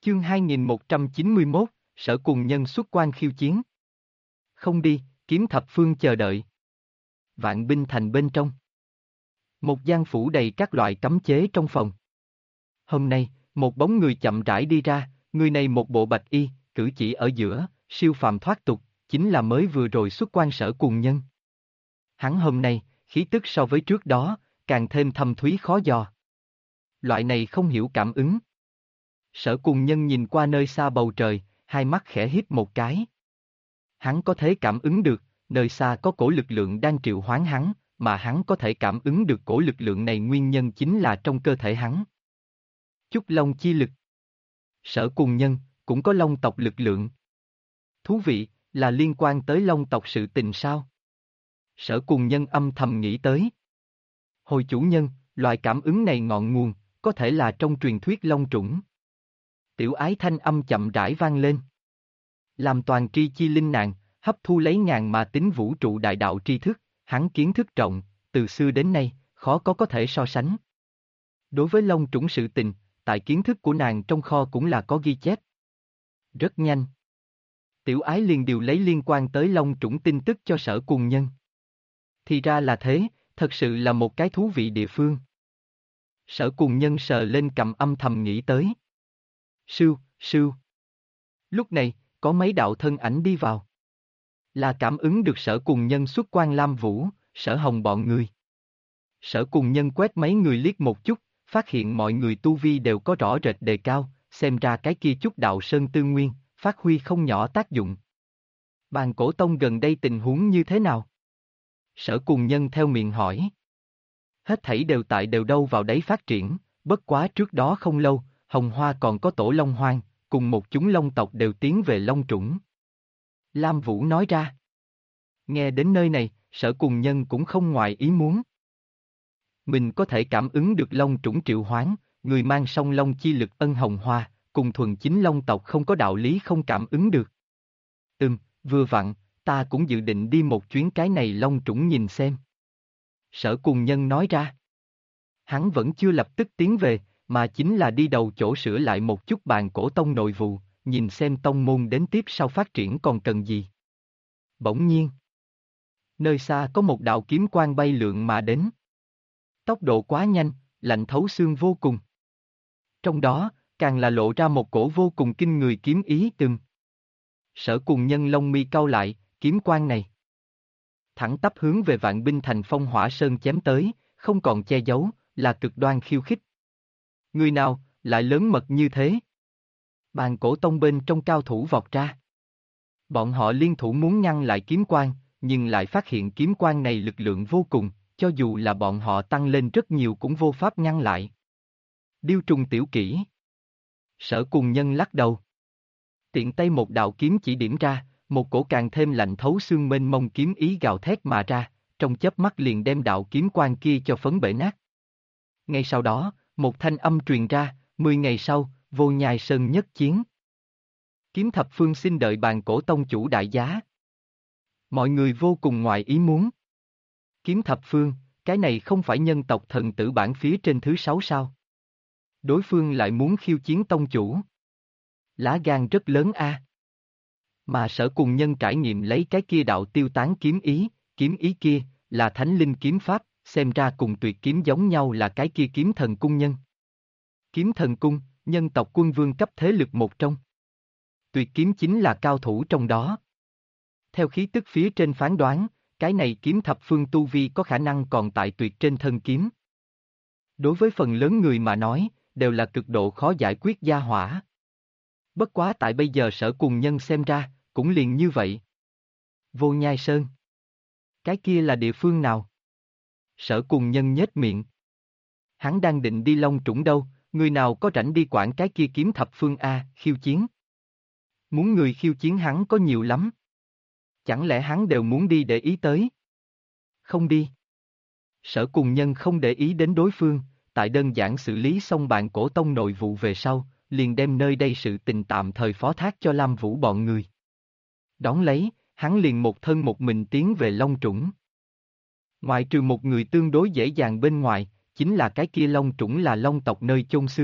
Chương 2191, Sở Cùng Nhân xuất quan khiêu chiến. Không đi, Kiếm Thập Phương chờ đợi. Vạn Binh Thành bên trong. Một gian phủ đầy các loại cấm chế trong phòng. Hôm nay, một bóng người chậm rãi đi ra, người này một bộ bạch y, cử chỉ ở giữa, siêu phàm thoát tục, chính là mới vừa rồi xuất quan Sở Cùng Nhân. Hắn hôm nay, khí tức so với trước đó, càng thêm thâm thúy khó dò. Loại này không hiểu cảm ứng. Sở Cùng Nhân nhìn qua nơi xa bầu trời, hai mắt khẽ híp một cái. Hắn có thể cảm ứng được, nơi xa có cổ lực lượng đang triệu hoán hắn, mà hắn có thể cảm ứng được cổ lực lượng này nguyên nhân chính là trong cơ thể hắn. Chúc Long chi lực. Sở Cùng Nhân, cũng có Long tộc lực lượng. Thú vị, là liên quan tới Long tộc sự tình sao? Sở Cùng Nhân âm thầm nghĩ tới. Hồi chủ nhân, loại cảm ứng này ngọn nguồn, có thể là trong truyền thuyết Long Trũng. Tiểu ái thanh âm chậm rãi vang lên. Làm toàn tri chi linh nàng, hấp thu lấy ngàn mà tính vũ trụ đại đạo tri thức, hắn kiến thức rộng, từ xưa đến nay, khó có thể so sánh. Đối với Long Trũng sự tình, tại kiến thức của nàng trong kho cũng là có ghi chép. Rất nhanh. Tiểu ái liền điều lấy liên quan tới Long Trũng tin tức cho Sở Cùng Nhân. Thì ra là thế, thật sự là một cái thú vị địa phương. Sở Cùng Nhân sờ lên cầm âm thầm nghĩ tới. Sưu, sưu. Lúc này, có mấy đạo thân ảnh đi vào. Là cảm ứng được Sở Cùng Nhân xuất quan Lam Vũ, Sở Hồng bọn người. Sở Cùng Nhân quét mấy người liếc một chút, phát hiện mọi người tu vi đều có rõ rệt đề cao, xem ra cái kia chút đạo sơn tư nguyên, phát huy không nhỏ tác dụng. Bàn Cổ Tông gần đây tình huống như thế nào? Sở Cùng Nhân theo miệng hỏi. Hết thảy đều đâu vào đấy phát triển, bất quá trước đó không lâu, Hồng Hoa còn có tổ Long Hoang, cùng một chúng Long tộc đều tiến về Long Trũng. Lam Vũ nói ra. Nghe đến nơi này, Sở Cùng Nhân cũng không ngoài ý muốn. Mình có thể cảm ứng được Long Trũng triệu hoán, người mang song Long chi lực ân Hồng Hoa, cùng thuần chính Long tộc không có đạo lý không cảm ứng được. Vừa vặn, ta cũng dự định đi một chuyến cái này Long Trũng nhìn xem. Sở Cùng Nhân nói ra. Hắn vẫn chưa lập tức tiến về, mà chính là đi đầu chỗ sửa lại một chút Bàn Cổ Tông nội vụ, nhìn xem tông môn đến tiếp sau phát triển còn cần gì. Bỗng nhiên, nơi xa có một đạo kiếm quang bay lượn mà đến. Tốc độ quá nhanh, lạnh thấu xương vô cùng. Trong đó, càng là lộ ra một cổ vô cùng kinh người kiếm ý từng. Sở Cùng Nhân lông mi cau lại, kiếm quang này. Thẳng tắp hướng về Vạn Binh Thành Phong Hỏa Sơn chém tới, không còn che giấu, là cực đoan khiêu khích. Người nào, lại lớn mật như thế? Bàn Cổ Tông bên trong cao thủ vọt ra. Bọn họ liên thủ muốn ngăn lại kiếm quang, nhưng lại phát hiện kiếm quang này lực lượng vô cùng, cho dù là bọn họ tăng lên rất nhiều cũng vô pháp ngăn lại. Điêu trùng tiểu kỹ. Sở Cùng Nhân lắc đầu. Tiện tay một đạo kiếm chỉ điểm ra, một cổ càng thêm lạnh thấu xương mênh mông kiếm ý gào thét mà ra, trong chớp mắt liền đem đạo kiếm quang kia cho phấn bể nát. Ngay sau đó, một thanh âm truyền ra, 10 ngày sau, Vô Nhai Sơn nhất chiến. Kiếm Thập Phương xin đợi Bàn Cổ Tông chủ đại giá. Mọi người vô cùng ngoài ý muốn. Kiếm Thập Phương, cái này không phải nhân tộc thần tử bản phía trên thứ 6 sao? Đối phương lại muốn khiêu chiến tông chủ. Lá gan rất lớn a. Mà Sở Cùng Nhân trải nghiệm lấy cái kia đạo tiêu tán kiếm ý kia, là thánh linh kiếm pháp, xem ra cùng tuyệt kiếm giống nhau là cái kia kiếm thần cung nhân. Kiếm thần cung, nhân tộc quân vương cấp thế lực một trong. Tuyệt kiếm chính là cao thủ trong đó. Theo khí tức phía trên phán đoán, cái này kiếm thập phương tu vi có khả năng còn tại tuyệt trên thân kiếm. Đối với phần lớn người mà nói, đều là cực độ khó giải quyết gia hỏa. Bất quá tại bây giờ Sở Cùng Nhân xem ra, cũng liền như vậy. Vô Nhai Sơn. Cái kia là địa phương nào? Sở Cùng Nhân nhếch miệng. Hắn đang định đi Long Trũng đâu, người nào có rảnh đi quản cái kia kiếm thập phương A, khiêu chiến. Muốn người khiêu chiến hắn có nhiều lắm. Chẳng lẽ hắn đều muốn đi để ý tới? Không đi. Sở Cùng Nhân không để ý đến đối phương, tại đơn giản xử lý xong Bàn Cổ Tông nội vụ về sau, liền đem nơi đây sự tình tạm thời phó thác cho Lam Vũ bọn người. Đón lấy, hắn liền một thân một mình tiến về Long Trũng. Ngoại trừ một người tương đối dễ dàng bên ngoài, chính là cái kia Long Trũng là Long tộc nơi chôn xương,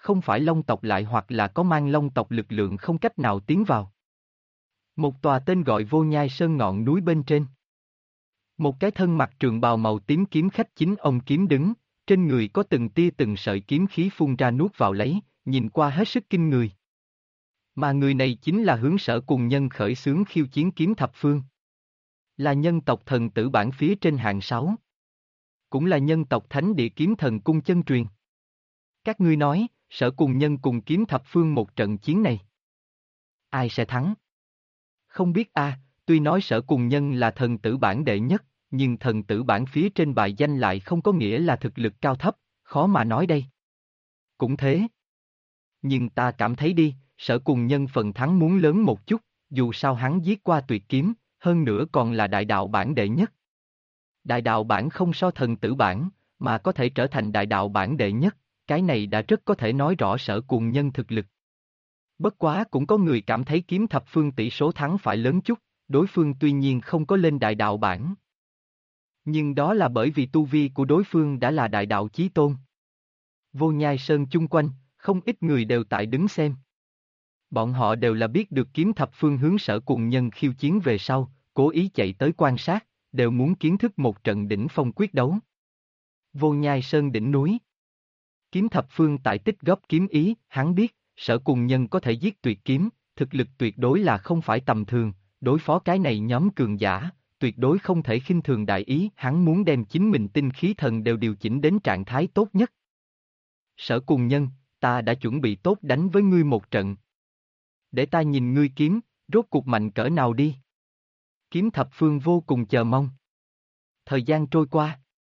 không phải Long tộc lại hoặc là có mang Long tộc lực lượng không cách nào tiến vào. Một tòa tên gọi Vô Nhai Sơn ngọn núi bên trên. Một cái thân mặc trường bào màu tím kiếm khách chính ông kiếm đứng, trên người có từng tia từng sợi kiếm khí phun ra nuốt vào lấy, nhìn qua hết sức kinh người. Mà người này chính là hướng Sở Cùng Nhân khởi xướng khiêu chiến kiếm thập phương. Là nhân tộc thần tử bản phía trên hạng 6. Cũng là nhân tộc thánh địa kiếm thần cung chân truyền. Các ngươi nói, Sở Cùng Nhân cùng kiếm thập phương một trận chiến này. Ai sẽ thắng? Không biết tuy nói Sở Cùng Nhân là thần tử bản đệ nhất, nhưng thần tử bản phía trên bài danh lại không có nghĩa là thực lực cao thấp, khó mà nói đây. Cũng thế. Nhưng ta cảm thấy đi, Sở Cùng Nhân phần thắng muốn lớn một chút, dù sao hắn giết qua tuyệt kiếm, hơn nữa còn là đại đạo bản đệ nhất. Đại đạo bản không so thần tử bản, mà có thể trở thành đại đạo bản đệ nhất, cái này đã rất có thể nói rõ Sở Cùng Nhân thực lực. Bất quá cũng có người cảm thấy kiếm thập phương tỷ số thắng phải lớn chút, đối phương tuy nhiên không có lên đại đạo bản. Nhưng đó là bởi vì tu vi của đối phương đã là đại đạo chí tôn. Vô Nhai Sơn chung quanh, không ít người đều tại đứng xem. Bọn họ đều là biết được kiếm thập phương hướng Sở Cùng Nhân khiêu chiến về sau, cố ý chạy tới quan sát, đều muốn kiến thức một trận đỉnh phong quyết đấu. Vô Nhai Sơn đỉnh núi. Kiếm thập phương tại tích góp kiếm ý, hắn biết, Sở Cùng Nhân có thể giết tuyệt kiếm, thực lực tuyệt đối là không phải tầm thường, đối phó cái này nhóm cường giả, tuyệt đối không thể khinh thường đại ý, hắn muốn đem chính mình tinh khí thần đều điều chỉnh đến trạng thái tốt nhất. Sở Cùng Nhân, ta đã chuẩn bị tốt đánh với ngươi một trận. Để ta nhìn ngươi kiếm, rốt cuộc mạnh cỡ nào đi. Kiếm thập phương vô cùng chờ mong. Thời gian trôi qua.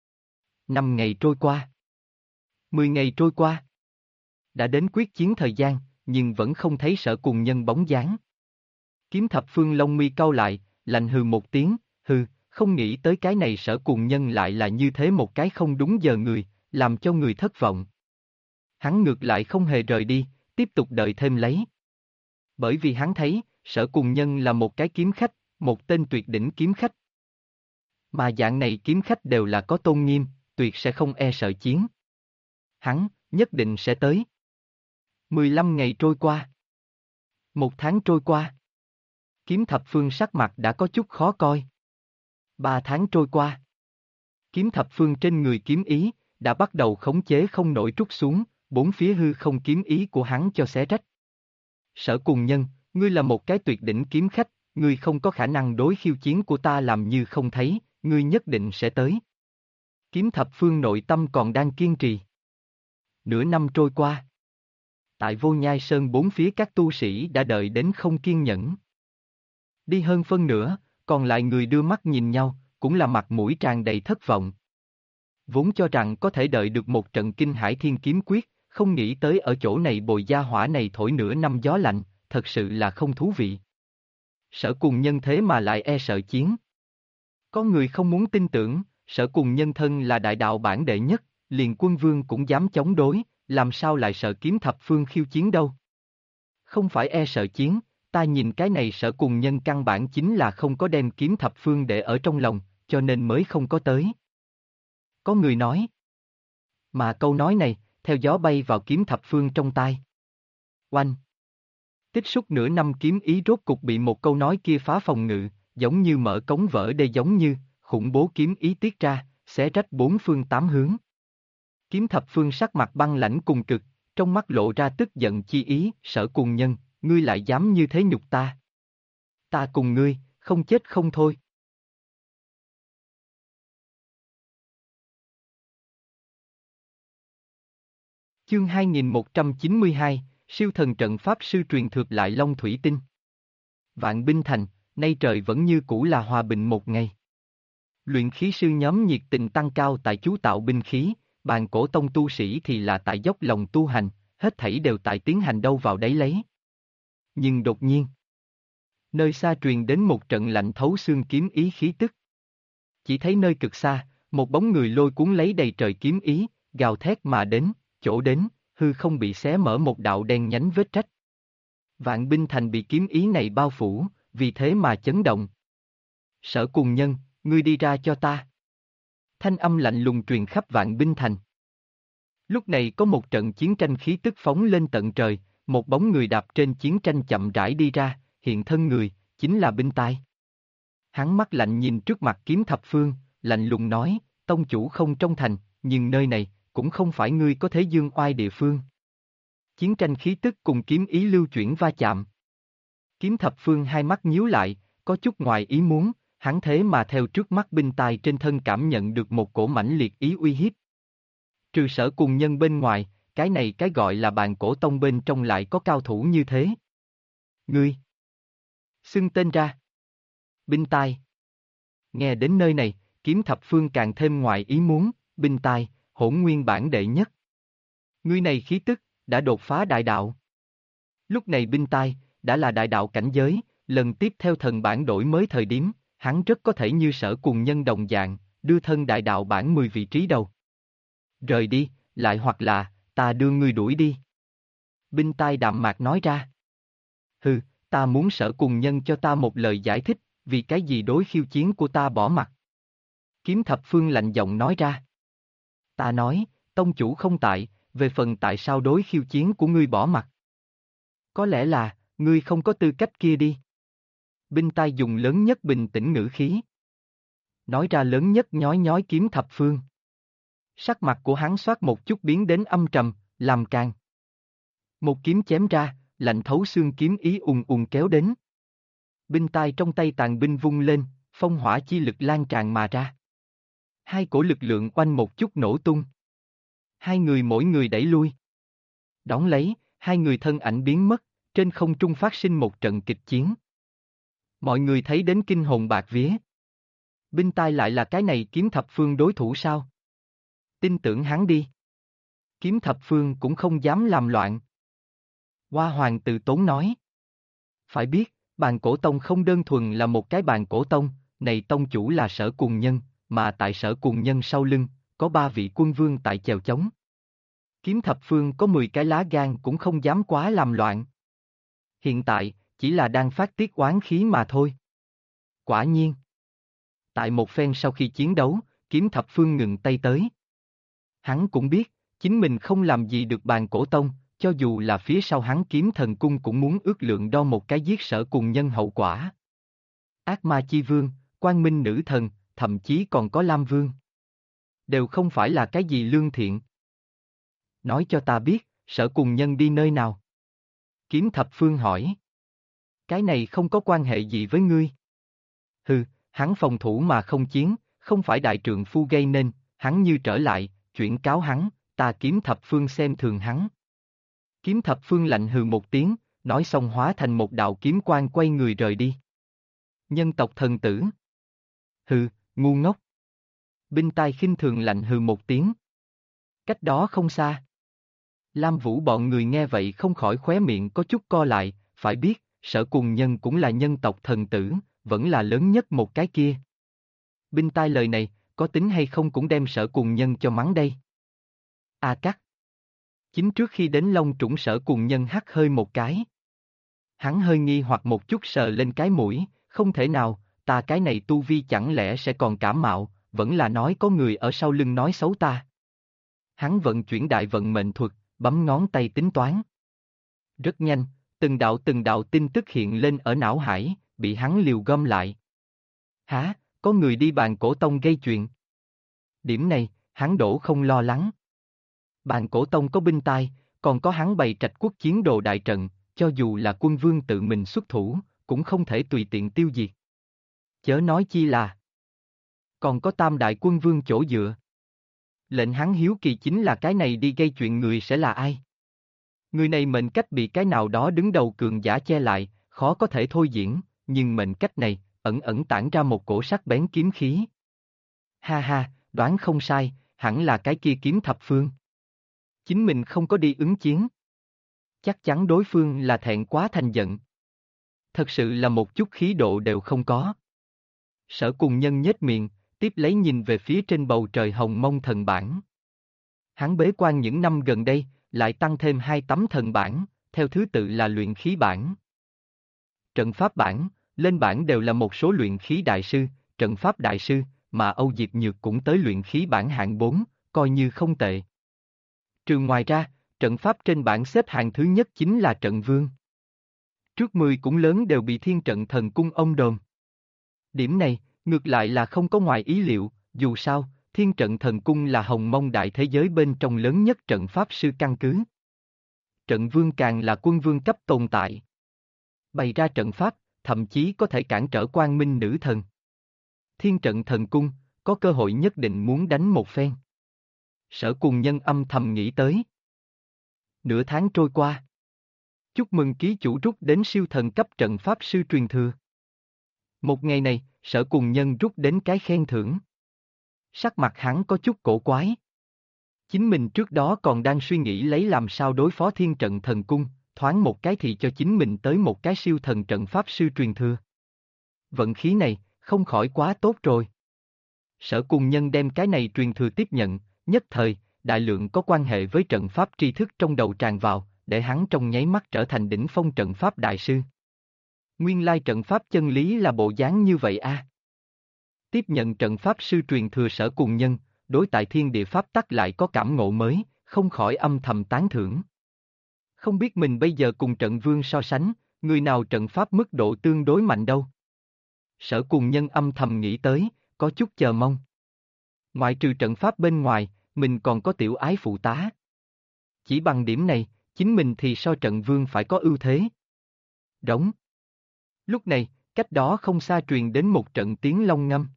5 ngày trôi qua. 10 ngày trôi qua. Đã đến quyết chiến thời gian, nhưng vẫn không thấy Sở Cùng Nhân bóng dáng. Kiếm thập phương lông mi cau lại, lạnh hừ một tiếng, không nghĩ tới cái này Sở Cùng Nhân lại là như thế một cái không đúng giờ người, làm cho người thất vọng. Hắn ngược lại không hề rời đi, tiếp tục đợi thêm lấy. Bởi vì hắn thấy, Sở Cùng Nhân là một cái kiếm khách, một tên tuyệt đỉnh kiếm khách. Mà dạng này kiếm khách đều là có tôn nghiêm, tuyệt sẽ không e sợ chiến. Hắn, nhất định sẽ tới. 15 ngày trôi qua. 1 tháng trôi qua. Kiếm thập phương sắc mặt đã có chút khó coi. 3 tháng trôi qua. Kiếm thập phương trên người kiếm ý, đã bắt đầu khống chế không nổi trút xuống, bốn phía hư không kiếm ý của hắn cho xé rách. Sở Cùng Nhân, ngươi là một cái tuyệt đỉnh kiếm khách, ngươi không có khả năng đối khiêu chiến của ta làm như không thấy, ngươi nhất định sẽ tới. Kiếm thập phương nội tâm còn đang kiên trì. Nửa năm trôi qua. Tại Vô Nhai Sơn bốn phía các tu sĩ đã đợi đến không kiên nhẫn. Đi hơn phân nửa, còn lại người đưa mắt nhìn nhau, cũng là mặt mũi tràn đầy thất vọng. Vốn cho rằng có thể đợi được một trận kinh hải thiên kiếm quyết, không nghĩ tới ở chỗ này bồi gia hỏa này thổi nửa năm gió lạnh, thật sự là không thú vị. Sở Cùng Nhân thế mà lại e sợ chiến. Có người không muốn tin tưởng, Sở Cùng Nhân thân là đại đạo bản đệ nhất, liền quân vương cũng dám chống đối, làm sao lại sợ kiếm thập phương khiêu chiến đâu. Không phải e sợ chiến, ta nhìn cái này Sở Cùng Nhân căn bản chính là không có đem kiếm thập phương để ở trong lòng, cho nên mới không có tới. Có người nói. Mà câu nói này, theo gió bay vào kiếm thập phương trong tai. Oanh! Tích xúc nửa năm kiếm ý rốt cục bị một câu nói kia phá phòng ngự, giống như mở cống vỡ đê, giống như khủng bố kiếm ý tiết ra, xé rách bốn phương tám hướng. Kiếm thập phương sắc mặt băng lãnh cùng cực, trong mắt lộ ra tức giận chi ý. Sở Cùng Nhân, ngươi lại dám như thế nhục ta. Ta cùng ngươi, không chết không thôi. Chương 2192, siêu thần trận pháp sư truyền thừa lại Long Thủy Tinh. Vạn Binh Thành, nay trời vẫn như cũ là hòa bình một ngày. Luyện khí sư nhóm nhiệt tình tăng cao tại chú tạo binh khí, bàn cổ tông tu sĩ thì là tại dốc lòng tu hành, hết thảy đều tại tiến hành đâu vào đấy lấy. Nhưng đột nhiên, nơi xa truyền đến một trận lạnh thấu xương kiếm ý khí tức. Chỉ thấy nơi cực xa, một bóng người lôi cuốn lấy đầy trời kiếm ý, gào thét mà đến, chỗ đến, hư không bị xé mở một đạo đen nhánh vết rách. Vạn Binh Thành bị kiếm ý này bao phủ, vì thế mà chấn động. Sở Cùng Nhân, ngươi đi ra cho ta. Thanh âm lạnh lùng truyền khắp Vạn Binh Thành. Lúc này có một trận chiến tranh khí tức phóng lên tận trời, một bóng người đạp trên chiến tranh chậm rãi đi ra, hiện thân người, chính là Binh Tai. Hắn mắt lạnh nhìn trước mặt Kiếm Thập Phương, lạnh lùng nói, tông chủ không trong thành, nhưng nơi này, cũng không phải ngươi có thể dương oai địa phương. Chiến tranh khí tức cùng kiếm ý lưu chuyển va chạm. Kiếm Thập Phương hai mắt nhíu lại, có chút ngoài ý muốn, hắn thế mà theo trước mắt Binh Tai trên thân cảm nhận được một cổ mãnh liệt ý uy hiếp. Trừ Sở Cùng Nhân bên ngoài, cái này cái gọi là Bàn Cổ Tông bên trong lại có cao thủ như thế. Ngươi! Xưng tên ra. Binh Tai. Nghe đến nơi này, Kiếm Thập Phương càng thêm ngoài ý muốn, Binh Tai, Hỗn Nguyên bản đệ nhất. Ngươi này khí tức, đã đột phá đại đạo. Lúc này Binh Tai, đã là đại đạo cảnh giới, lần tiếp theo thần bản đổi mới thời điểm, hắn rất có thể như Sở Cùng Nhân đồng dạng, đưa thân đại đạo bản 10 vị trí đầu. Rời đi, lại hoặc là, ta đưa ngươi đuổi đi. Binh Tai đạm mạc nói ra. Hừ, ta muốn Sở Cùng Nhân cho ta một lời giải thích, vì cái gì đối khiêu chiến của ta bỏ mặt. Kiếm Thập Phương lạnh giọng nói ra. Ta nói, tông chủ không tại, về phần tại sao đối khiêu chiến của ngươi bỏ mặt. Có lẽ là, ngươi không có tư cách kia đi. Binh Tai dùng lớn nhất bình tĩnh ngữ khí. Nói ra lớn nhất nhói nhói Kiếm Thập Phương. Sắc mặt của hắn xoát một chút biến đến âm trầm, làm càng. Một kiếm chém ra, lạnh thấu xương kiếm ý ùn ùn kéo đến. Binh Tai trong tay tàn binh vung lên, phong hỏa chi lực lan tràn mà ra. Hai cổ lực lượng oanh một chút nổ tung. Hai người mỗi người đẩy lui. Đón lấy, hai người thân ảnh biến mất, trên không trung phát sinh một trận kịch chiến. Mọi người thấy đến kinh hồn bạc vía. Binh Tai lại là cái này Kiếm Thập Phương đối thủ sao? Tin tưởng hắn đi. Kiếm Thập Phương cũng không dám làm loạn. Hoa Hoàng từ tốn nói. Phải biết, Bàn Cổ Tông không đơn thuần là một cái Bàn Cổ Tông, này tông chủ là Sở Cùng Nhân, mà tại Sở Cùng Nhân sau lưng, có 3 vị quân vương tại chèo chống. Kiếm Thập Phương có 10 cái lá gan cũng không dám quá làm loạn. Hiện tại, chỉ là đang phát tiết oán khí mà thôi. Quả nhiên. Tại một phen sau khi chiến đấu, Kiếm Thập Phương ngừng tay tới. Hắn cũng biết, chính mình không làm gì được Bàn Cổ Tông, cho dù là phía sau hắn Kiếm Thần Cung cũng muốn ước lượng đo một cái giết Sở Cùng Nhân hậu quả. Ác Ma Chi Vương, Quang Minh Nữ Thần, thậm chí còn có Lam Vương. Đều không phải là cái gì lương thiện. Nói cho ta biết, Sở Cùng Nhân đi nơi nào? Kiếm Thập Phương hỏi. Cái này không có quan hệ gì với ngươi. Hừ, hắn phòng thủ mà không chiến, không phải đại trượng phu gây nên, hắn như trở lại, chuyển cáo hắn, ta Kiếm Thập Phương xem thường hắn. Kiếm Thập Phương lạnh hừ một tiếng, nói xong hóa thành một đạo kiếm quang quay người rời đi. Nhân tộc thần tử. Hừ, ngu ngốc. Binh Tai khinh thường lạnh hừ một tiếng. Cách đó không xa. Lam Vũ bọn người nghe vậy không khỏi khóe miệng có chút co lại, phải biết, Sở Cùng Nhân cũng là nhân tộc thần tử, vẫn là lớn nhất một cái kia. Binh Tai lời này, có tính hay không cũng đem Sở Cùng Nhân cho mắng đây. A Cắt. Chính trước khi đến Long Trũng Sở Cùng Nhân hắt hơi một cái. Hắn hơi nghi hoặc một chút sờ lên cái mũi, không thể nào, ta cái này tu vi chẳng lẽ sẽ còn cảm mạo, vẫn là nói có người ở sau lưng nói xấu ta. Hắn vận chuyển đại vận mệnh thuật, bấm ngón tay tính toán. Rất nhanh, từng đạo tin tức hiện lên ở não hải, bị hắn liều gom lại. Hả, có người đi Bàn Cổ Tông gây chuyện. Điểm này, hắn đổ không lo lắng. Bàn Cổ Tông có Binh Tai, còn có hắn bày trạch quốc chiến đồ đại trận, cho dù là quân vương tự mình xuất thủ, cũng không thể tùy tiện tiêu diệt. Chớ nói chi là còn có Tam đại quân vương chỗ dựa. Lệnh hắn hiếu kỳ chính là cái này đi gây chuyện người sẽ là ai? Người này mệnh cách bị cái nào đó đứng đầu cường giả che lại, khó có thể thôi diễn, nhưng mệnh cách này, ẩn ẩn tản ra một cổ sắc bén kiếm khí. Ha ha, đoán không sai, hẳn là cái kia Kiếm Thập Phương. Chính mình không có đi ứng chiến. Chắc chắn đối phương là thẹn quá thành giận. Thật sự là một chút khí độ đều không có. Sở Cùng Nhân nhếch miệng, tiếp lấy nhìn về phía trên bầu trời hồng mông thần bản. Hắn bế quan những năm gần đây, lại tăng thêm 2 tấm thần bản, theo thứ tự là luyện khí bản. Trận pháp bản, lên bản đều là một số luyện khí đại sư, trận pháp đại sư, mà Âu Diệp Nhược cũng tới luyện khí bản hạng 4, coi như không tệ. Trừ ngoài ra, trận pháp trên bảng xếp hạng thứ nhất chính là trận vương. Trước 10 cũng lớn đều bị thiên trận thần cung ông đồn. Điểm này, ngược lại là không có ngoài ý liệu, dù sao, thiên trận thần cung là hồng mông đại thế giới bên trong lớn nhất trận pháp sư căn cứ. Trận vương càng là quân vương cấp tồn tại. Bày ra trận pháp, thậm chí có thể cản trở quang minh nữ thần. Thiên trận thần cung, có cơ hội nhất định muốn đánh một phen. Sở Cùng Nhân âm thầm nghĩ tới. Nửa tháng trôi qua. Chúc mừng ký chủ rút đến siêu thần cấp trận pháp sư truyền thừa. Một ngày này, Sở Cùng Nhân rút đến cái khen thưởng. Sắc mặt hắn có chút cổ quái. Chính mình trước đó còn đang suy nghĩ lấy làm sao đối phó thiên trận thần cung, thoáng một cái thì cho chính mình tới một cái siêu thần trận pháp sư truyền thừa. Vận khí này, không khỏi quá tốt rồi. Sở Cùng Nhân đem cái này truyền thừa tiếp nhận, nhất thời, đại lượng có quan hệ với trận pháp tri thức trong đầu tràn vào, để hắn trong nháy mắt trở thành đỉnh phong trận pháp đại sư. Nguyên lai trận pháp chân lý là bộ dáng như vậy a. Tiếp nhận trận pháp sư truyền thừa Sở Cùng Nhân, đối tại thiên địa pháp tắc lại có cảm ngộ mới, không khỏi âm thầm tán thưởng. Không biết mình bây giờ cùng trận vương so sánh, người nào trận pháp mức độ tương đối mạnh đâu. Sở Cùng Nhân âm thầm nghĩ tới, có chút chờ mong. Ngoại trừ trận pháp bên ngoài, mình còn có tiểu ái phụ tá. Chỉ bằng điểm này, chính mình thì so trận vương phải có ưu thế. Đóng. Lúc này, cách đó không xa truyền đến một trận tiếng long ngâm.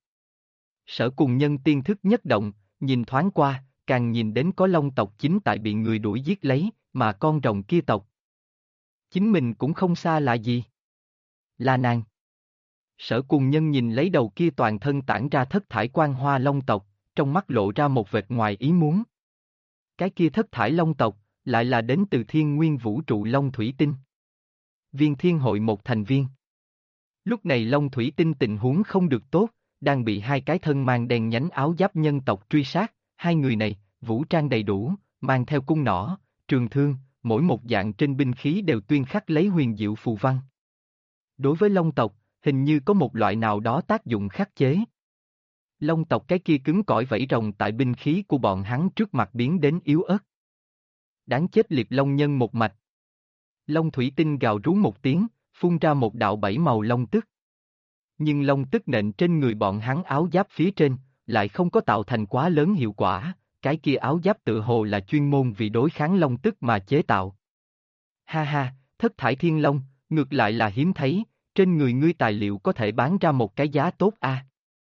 Sở Cùng Nhân tiên thức nhất động, nhìn thoáng qua, càng nhìn đến có long tộc chính tại bị người đuổi giết lấy, mà con rồng kia tộc. Chính mình cũng không xa là gì. Là nàng. Sở Cùng Nhân nhìn lấy đầu kia toàn thân tản ra thất thải quang hoa long tộc, trong mắt lộ ra một vệt ngoài ý muốn. Cái kia thất thải long tộc, lại là đến từ thiên nguyên vũ trụ long thủy tinh. Viên thiên hội một thành viên. Lúc này long thủy tinh tình huống không được tốt, đang bị hai cái thân mang đen nhánh áo giáp nhân tộc truy sát, hai người này, vũ trang đầy đủ, mang theo cung nỏ, trường thương, mỗi một dạng trên binh khí đều tuyên khắc lấy huyền diệu phù văn. Đối với long tộc, hình như có một loại nào đó tác dụng khắc chế. Long tộc cái kia cứng cỏi vẫy rồng tại binh khí của bọn hắn trước mặt biến đến yếu ớt. Đáng chết liệp long nhân một mạch. Long thủy tinh gào rú một tiếng, phun ra một đạo bảy màu long tức. Nhưng long tức nện trên người bọn hắn áo giáp phía trên, lại không có tạo thành quá lớn hiệu quả, cái kia áo giáp tự hồ là chuyên môn vì đối kháng long tức mà chế tạo. Ha ha, thất thải thiên long, ngược lại là hiếm thấy, trên người ngươi tài liệu có thể bán ra một cái giá tốt a.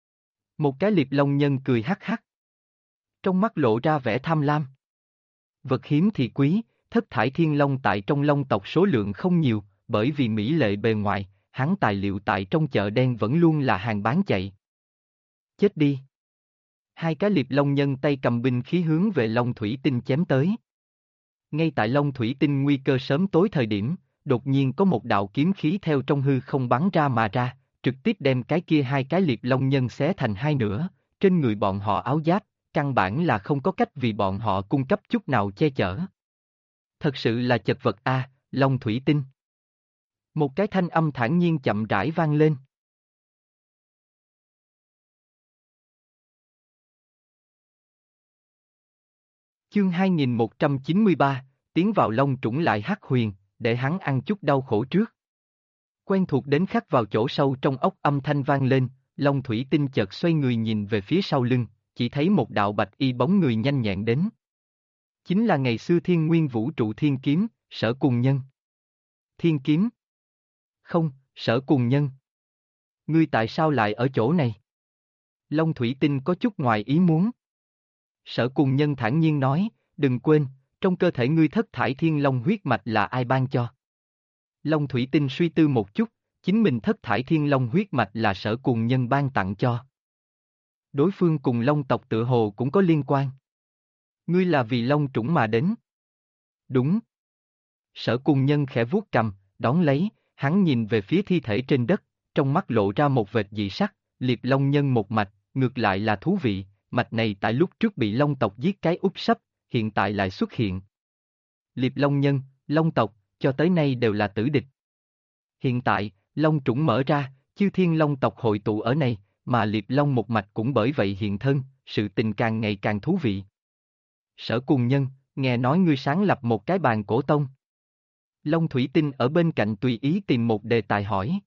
Một cái liệp long nhân cười hắc hắc. Trong mắt lộ ra vẻ tham lam. Vật hiếm thì quý, thất thải thiên long tại trong long tộc số lượng không nhiều, bởi vì mỹ lệ bề ngoài, hắn tài liệu tại trong chợ đen vẫn luôn là hàng bán chạy. Chết đi. Hai cái liệp long nhân tay cầm binh khí hướng về long thủy tinh chém tới. Ngay tại long thủy tinh nguy cơ sớm tối thời điểm, đột nhiên có một đạo kiếm khí theo trong hư không bắn ra mà ra, trực tiếp đem cái kia hai cái liệp long nhân xé thành hai nửa, trên người bọn họ áo giáp, căn bản là không có cách vì bọn họ cung cấp chút nào che chở. Thật sự là chật vật a, long thủy tinh. Một cái thanh âm thản nhiên chậm rãi vang lên. Chương 2193, tiến vào long trũng lại hắc huyền, để hắn ăn chút đau khổ trước. Quen thuộc đến khắc vào chỗ sâu trong ốc âm thanh vang lên, long thủy tinh chợt xoay người nhìn về phía sau lưng, chỉ thấy một đạo bạch y bóng người nhanh nhẹn đến. Chính là ngày xưa thiên nguyên vũ trụ thiên kiếm, Sở Cùng Nhân. Thiên kiếm? Không, Sở Cùng Nhân. Ngươi tại sao lại ở chỗ này? Long thủy tinh có chút ngoài ý muốn. Sở Cùng Nhân thản nhiên nói, đừng quên, trong cơ thể ngươi thất thải thiên long huyết mạch là ai ban cho? Long thủy tinh suy tư một chút, chính mình thất thải thiên long huyết mạch là Sở Cùng Nhân ban tặng cho. Đối phương cùng long tộc tựa hồ cũng có liên quan. Ngươi là vì long trũng mà đến. Đúng. Sở Cùng Nhân khẽ vuốt cầm, đón lấy, hắn nhìn về phía thi thể trên đất, trong mắt lộ ra một vệt dị sắc, liệp long nhân một mạch, ngược lại là thú vị, mạch này tại lúc trước bị long tộc giết cái úp sấp, hiện tại lại xuất hiện. Liệp long nhân, long tộc, cho tới nay đều là tử địch. Hiện tại, long trũng mở ra, chư thiên long tộc hội tụ ở này, mà liệp long một mạch cũng bởi vậy hiện thân, sự tình càng ngày càng thú vị. Sở Cùng Nhân, nghe nói ngươi sáng lập một cái bàn cổ tông. Long Thủy Tinh ở bên cạnh tùy ý tìm một đề tài hỏi.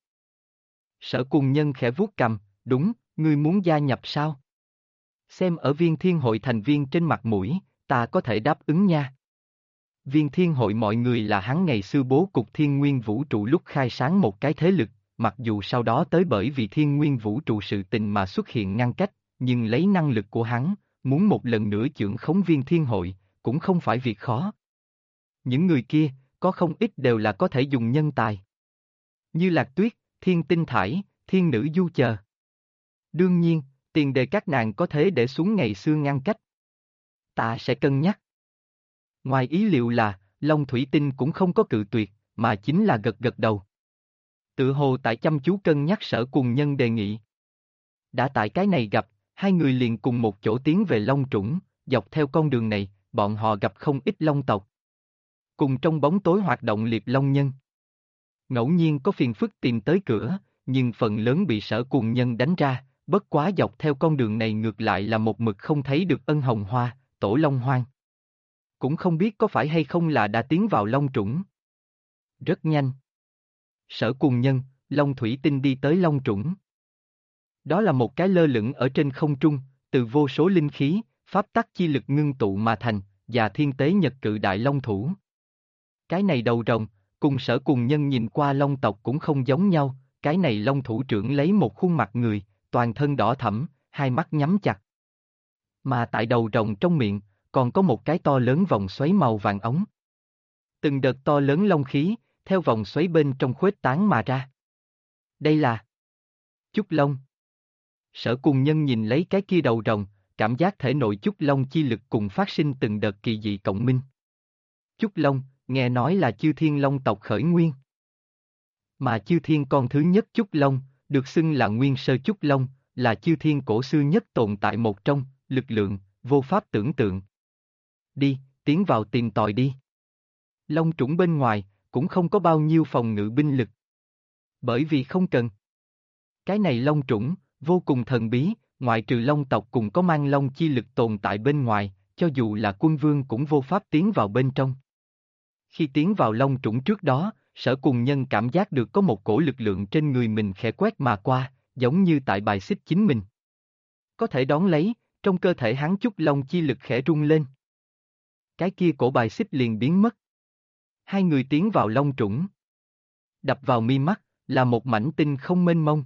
Sở Cùng Nhân khẽ vuốt cằm, đúng, ngươi muốn gia nhập sao? Xem ở Viên Thiên Hội thành viên trên mặt mũi, ta có thể đáp ứng nha. Viên Thiên Hội mọi người là hắn ngày xưa bố cục Thiên Nguyên Vũ Trụ lúc khai sáng một cái thế lực, mặc dù sau đó tới bởi vì Thiên Nguyên Vũ Trụ sự tình mà xuất hiện ngăn cách, nhưng lấy năng lực của hắn, muốn một lần nữa chưởng khống Viên Thiên Hội, cũng không phải việc khó. Những người kia, có không ít đều là có thể dùng nhân tài. Như Lạc Tuyết, Thiên Tinh Thải, Thiên Nữ Du chờ. Đương nhiên, tiền đề các nàng có thể để xuống ngày xưa ngăn cách. Ta sẽ cân nhắc. Ngoài ý liệu là, Long Thủy Tinh cũng không có cự tuyệt, mà chính là gật gật đầu. Tự hồ tại chăm chú cân nhắc Sở Cùng Nhân đề nghị. Đã tại cái này gặp, hai người liền cùng một chỗ tiến về Long Trũng, dọc theo con đường này, bọn họ gặp không ít Long tộc. Cùng trong bóng tối hoạt động liệp Long nhân. Ngẫu nhiên có phiền phức tìm tới cửa, nhưng phần lớn bị Sở Cùng Nhân đánh ra, bất quá dọc theo con đường này ngược lại là một mực không thấy được Ân Hồng Hoa, Tổ Long Hoang. Cũng không biết có phải hay không là đã tiến vào Long Trũng. Rất nhanh. Sở Cùng Nhân, Long Thủy Tinh đi tới Long Trũng. Đó là một cái lơ lửng ở trên không trung, từ vô số linh khí, pháp tắc chi lực ngưng tụ mà thành, và thiên tế nhật cự đại long thủ. Cái này đầu rồng, cùng Sở Cùng Nhân nhìn qua long tộc cũng không giống nhau, cái này long thủ trưởng lấy một khuôn mặt người, toàn thân đỏ thẫm, hai mắt nhắm chặt. Mà tại đầu rồng trong miệng, còn có một cái to lớn vòng xoáy màu vàng ống. Từng đợt to lớn long khí, theo vòng xoáy bên trong khuếch tán mà ra. Đây là Chúc Long. Sở Cùng Nhân nhìn lấy cái kia đầu rồng, cảm giác thể nội Chúc Long chi lực cùng phát sinh từng đợt kỳ dị cộng minh. Chúc Long, nghe nói là Chư Thiên Long tộc khởi nguyên. Mà Chư Thiên con thứ nhất Chúc Long, được xưng là Nguyên Sơ Chúc Long, là Chư Thiên cổ xưa nhất tồn tại một trong, lực lượng, vô pháp tưởng tượng. Đi, tiến vào tìm tòi đi. Long Trũng bên ngoài, cũng không có bao nhiêu phòng ngự binh lực. Bởi vì không cần. Cái này Long Trũng, vô cùng thần bí, ngoại trừ Long tộc cùng có mang Long chi lực tồn tại bên ngoài, cho dù là quân vương cũng vô pháp tiến vào bên trong. Khi tiến vào Long Trũng trước đó, Sở Cùng Nhân cảm giác được có một cổ lực lượng trên người mình khẽ quét mà qua, giống như tại bài xích chính mình. Có thể đón lấy, trong cơ thể hắn Chúc Long chi lực khẽ rung lên. Cái kia cổ bài xích liền biến mất. Hai người tiến vào Long Trũng. Đập vào mi mắt, là một mảnh tinh không mênh mông.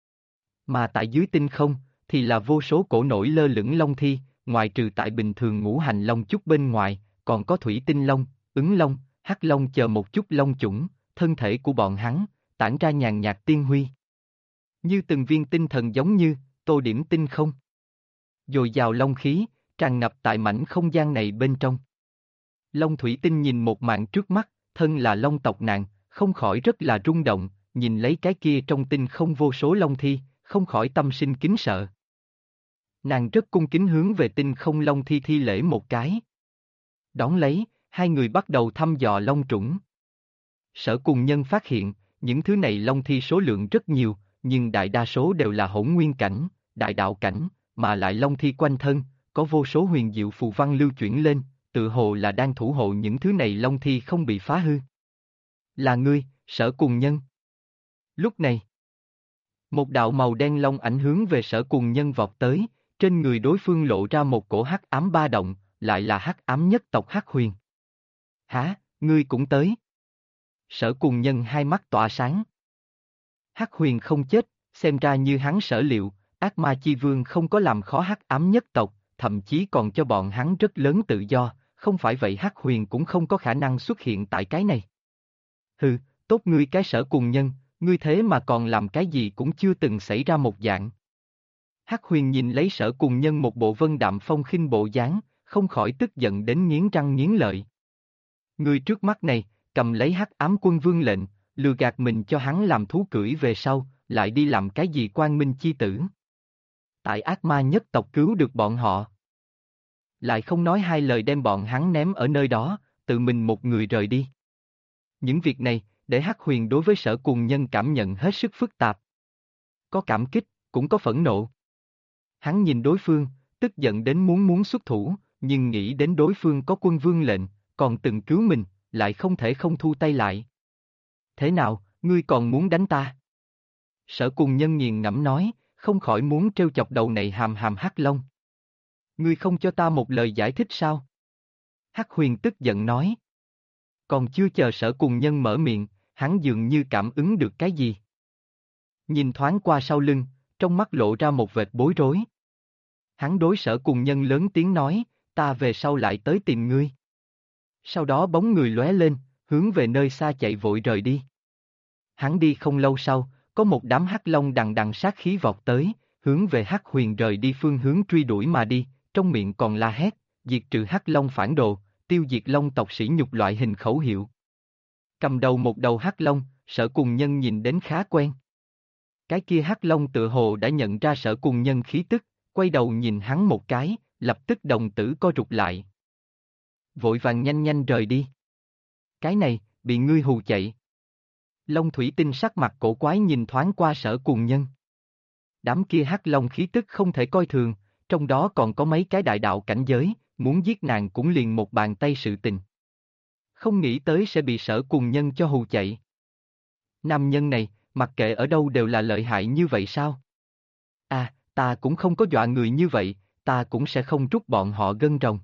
Mà tại dưới tinh không, thì là vô số cổ nổi lơ lửng long thi, ngoài trừ tại bình thường ngũ hành long chúc bên ngoài, còn có thủy tinh long, ứng long, hắc long chờ một chút long chủng, thân thể của bọn hắn, tản ra nhàn nhạt tiên huy. Như từng viên tinh thần giống như, tô điểm tinh không. Dồi dào long khí, tràn ngập tại mảnh không gian này bên trong. Long Thủy Tinh nhìn một màn trước mắt, thân là long tộc nàng, không khỏi rất là rung động, nhìn lấy cái kia trong tinh không vô số long thi, không khỏi tâm sinh kính sợ. Nàng rất cung kính hướng về tinh không long thi thi lễ một cái. Đón lấy, hai người bắt đầu thăm dò long trũng. Sở Cùng Nhân phát hiện, những thứ này long thi số lượng rất nhiều, nhưng đại đa số đều là hỗn nguyên cảnh, đại đạo cảnh, mà lại long thi quanh thân, có vô số huyền diệu phù văn lưu chuyển lên, tự hồ là đang thủ hộ những thứ này long thi không bị phá hư. Là ngươi, Sở Cùng Nhân. Lúc này, một đạo màu đen long ảnh hướng về Sở Cùng Nhân vọt tới, trên người đối phương lộ ra một cổ hắc ám ba động, lại là hắc ám nhất tộc Hắc Huyền. Hả, ngươi cũng tới? Sở Cùng Nhân hai mắt tỏa sáng. Hắc Huyền không chết, xem ra như hắn sở liệu, ác ma chi vương không có làm khó hắc ám nhất tộc, thậm chí còn cho bọn hắn rất lớn tự do, không phải vậy Hắc Huyền cũng không có khả năng xuất hiện tại cái này. Hừ, tốt ngươi cái Sở Cùng Nhân, ngươi thế mà còn làm cái gì cũng chưa từng xảy ra một dạng. Hắc Huyền nhìn lấy Sở Cùng Nhân một bộ vân đạm phong khinh bộ dáng, không khỏi tức giận đến nghiến răng nghiến lợi. Người trước mắt này, cầm lấy Hắc Ám Quân Vương lệnh, lừa gạt mình cho hắn làm thú cưỡi về sau, lại đi làm cái gì quang minh chi tử. Tại ác ma nhất tộc cứu được bọn họ. Lại không nói hai lời đem bọn hắn ném ở nơi đó, tự mình một người rời đi. Những việc này, để Hắc Huyền đối với Sở Cùng Nhân cảm nhận hết sức phức tạp. Có cảm kích, cũng có phẫn nộ. Hắn nhìn đối phương, tức giận đến muốn xuất thủ, nhưng nghĩ đến đối phương có quân vương lệnh, còn từng cứu mình, lại không thể không thu tay lại. Thế nào, ngươi còn muốn đánh ta? Sở Cùng Nhân nghiền ngẫm nói, không khỏi muốn trêu chọc đầu này hàm hàm Hắc Long. Ngươi không cho ta một lời giải thích sao? Hắc Huyền tức giận nói. Còn chưa chờ Sở Cùng Nhân mở miệng, hắn dường như cảm ứng được cái gì. Nhìn thoáng qua sau lưng, trong mắt lộ ra một vệt bối rối. Hắn đối Sở Cùng Nhân lớn tiếng nói, ta về sau lại tới tìm ngươi. Sau đó bóng người lóe lên, hướng về nơi xa chạy vội rời đi. Hắn đi không lâu sau, có một đám hắc long đằng đằng sát khí vọt tới, hướng về Hắc Huyền rời đi phương hướng truy đuổi mà đi, trong miệng còn la hét, diệt trừ hắc long phản đồ, tiêu diệt long tộc sỉ nhục loại hình khẩu hiệu. Cầm đầu một đầu hắc long, Sở Cùng Nhân nhìn đến khá quen. Cái kia hắc long tựa hồ đã nhận ra Sở Cùng Nhân khí tức, quay đầu nhìn hắn một cái, lập tức đồng tử co rụt lại. Vội vàng nhanh nhanh rời đi. Cái này, bị ngươi hù chạy. Long thủy tinh sắc mặt cổ quái nhìn thoáng qua Sở Cùng Nhân. Đám kia hắc long khí tức không thể coi thường, trong đó còn có mấy cái đại đạo cảnh giới, muốn giết nàng cũng liền một bàn tay sự tình. Không nghĩ tới sẽ bị Sở Cùng Nhân cho hù chạy. Nam nhân này, mặc kệ ở đâu đều là lợi hại như vậy sao? À, ta cũng không có dọa người như vậy, ta cũng sẽ không trút bọn họ gân rồng.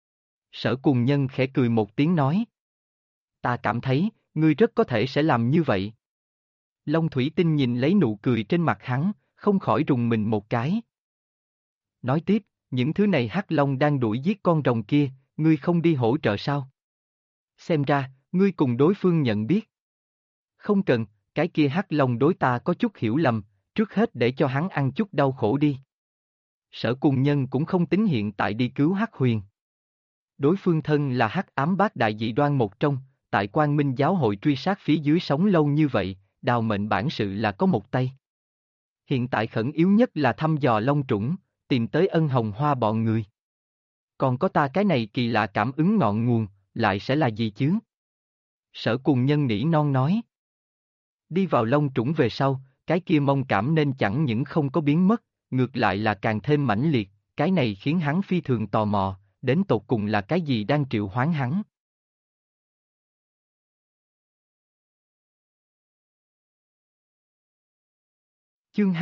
Sở Cùng Nhân khẽ cười một tiếng nói. Ta cảm thấy, ngươi rất có thể sẽ làm như vậy. Long thủy tinh nhìn lấy nụ cười trên mặt hắn, không khỏi rùng mình một cái. Nói tiếp, những thứ này hắc long đang đuổi giết con rồng kia, ngươi không đi hỗ trợ sao? Xem ra, ngươi cùng đối phương nhận biết. Không cần, cái kia hắc long đối ta có chút hiểu lầm, trước hết để cho hắn ăn chút đau khổ đi. Sở Cùng Nhân cũng không tính hiện tại đi cứu Hắc Huyền. Đối phương thân là Hắc Ám Bát Đại Dị Đoan một trong, tại Quang Minh Giáo hội truy sát phía dưới sống lâu như vậy, đào mệnh bản sự là có một tay. Hiện tại khẩn yếu nhất là thăm dò Long Trũng, tìm tới Ân Hồng Hoa bọn người. Còn có ta cái này kỳ lạ cảm ứng ngọn nguồn, lại sẽ là gì chứ? Sở Cùng Nhân nỉ non nói. Đi vào Long Trũng về sau, cái kia mông cảm nên chẳng những không có biến mất, ngược lại là càng thêm mãnh liệt, cái này khiến hắn phi thường tò mò, đến tột cùng là cái gì đang triệu hoán hắn. Chương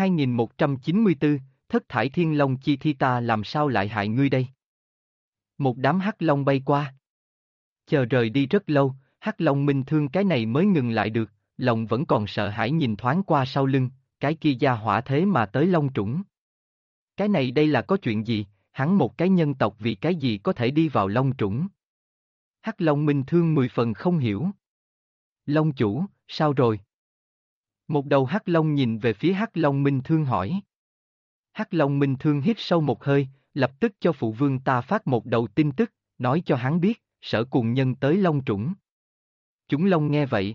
2194, Thất Thải Thiên Long Chi Thi ta làm sao lại hại ngươi đây? Một đám hắc long bay qua. Chờ rời đi rất lâu, hắc long minh thương cái này mới ngừng lại được, lòng vẫn còn sợ hãi nhìn thoáng qua sau lưng, cái kia gia hỏa thế mà tới Long Trũng. Cái này đây là có chuyện gì, hắn một cái nhân tộc vì cái gì có thể đi vào Long Trũng? Hắc Long Minh Thương 10 phần không hiểu. Long chủ, sao rồi? Một đầu Hắc Long nhìn về phía Hắc Long Minh Thương hỏi. Hắc Long Minh Thương hít sâu một hơi, lập tức cho phụ vương ta phát một đầu tin tức, nói cho hắn biết, Sở Cùng Nhân tới Long Trũng. Chúng Long nghe vậy.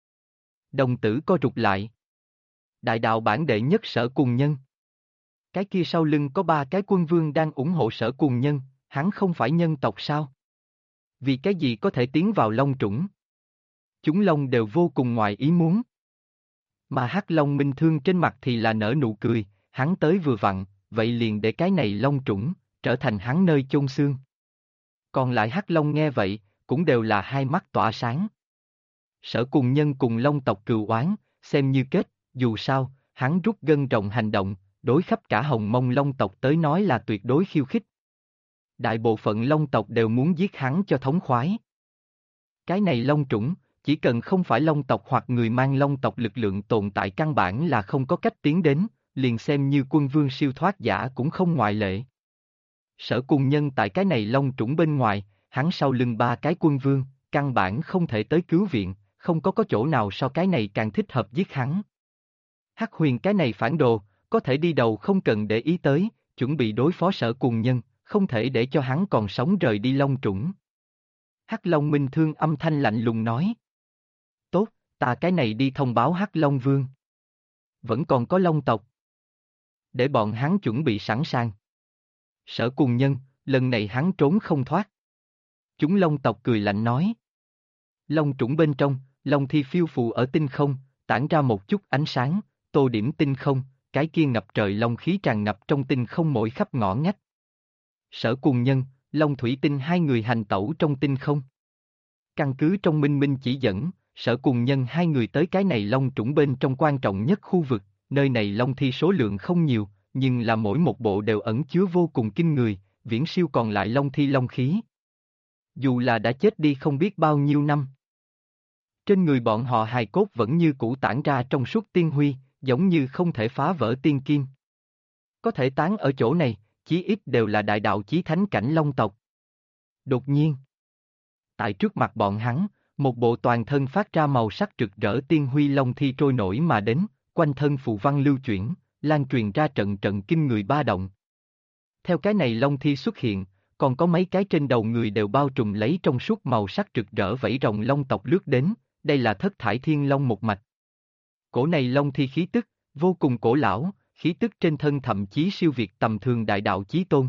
Đồng tử co rụt lại. Đại đạo bản đệ nhất Sở Cùng Nhân. Cái kia sau lưng có 3 cái quân vương đang ủng hộ Sở Cùng Nhân, hắn không phải nhân tộc sao? Vì cái gì có thể tiến vào Long Trũng? Chúng Long đều vô cùng ngoài ý muốn. Mà Hắc Long Minh Thương trên mặt thì là nở nụ cười, hắn tới vừa vặn, vậy liền để cái này Long Trũng trở thành hắn nơi chôn xương. Còn lại Hắc Long nghe vậy, cũng đều là hai mắt tỏa sáng. Sở Cùng Nhân cùng Long tộc cừu oán, xem như kết, dù sao, hắn rút gân rồng hành động, đối khắp cả Hồng Mông Long tộc tới nói là tuyệt đối khiêu khích. Đại bộ phận Long tộc đều muốn giết hắn cho thống khoái. Cái này Long Trũng, chỉ cần không phải Long tộc hoặc người mang Long tộc lực lượng tồn tại căn bản là không có cách tiến đến, liền xem như quân vương siêu thoát giả cũng không ngoại lệ. Sở Cùng Nhân tại cái này Long Trũng bên ngoài, hắn sau lưng 3 cái quân vương, căn bản không thể tới cứu viện, không có chỗ nào so cái này càng thích hợp giết hắn. Hắc Huyền cái này phản đồ, có thể đi đầu không cần để ý tới, chuẩn bị đối phó Sở Cùng Nhân, không thể để cho hắn còn sống rời đi Long Trũng. Hắc Long Minh Thương âm thanh lạnh lùng nói. Tốt, ta cái này đi thông báo Hắc Long Vương. Vẫn còn có Long tộc. Để bọn hắn chuẩn bị sẵn sàng. Sở Cùng Nhân, lần này hắn trốn không thoát. Chúng Long tộc cười lạnh nói. Long Trũng bên trong, Long Thi phiêu phù ở tinh không, tản ra một chút ánh sáng, tô điểm tinh không, cái kia ngập trời long khí tràn ngập trong tinh không mỗi khắp ngõ ngách. Sở Cùng Nhân, Long Thủy Tinh hai người hành tẩu trong tinh không. Căn cứ trong Minh Minh chỉ dẫn, Sở cùng Nhân hai người tới cái này long trũng bên trong quan trọng nhất khu vực, nơi này long thi số lượng không nhiều, nhưng là mỗi một bộ đều ẩn chứa vô cùng kinh người, viễn siêu còn lại long thi long khí. Dù là đã chết đi không biết bao nhiêu năm. Trên người bọn họ hài cốt vẫn như cũ tản ra trong suốt tiên huy, giống như không thể phá vỡ tiên kim. Có thể tán ở chỗ này, chí ít đều là đại đạo chí thánh cảnh long tộc. Đột nhiên, tại trước mặt bọn hắn, một bộ toàn thân phát ra màu sắc rực rỡ tiên huy long thi trôi nổi mà đến, quanh thân phù văn lưu chuyển, lan truyền ra trận trận kinh người ba động. Theo cái này long thi xuất hiện, còn có mấy cái trên đầu người đều bao trùm lấy trong suốt màu sắc rực rỡ vảy rồng long tộc lướt đến, đây là thất thải thiên long một mạch. Cổ này long thi khí tức, vô cùng cổ lão, khí tức trên thân thậm chí siêu việt tầm thường đại đạo chí tôn.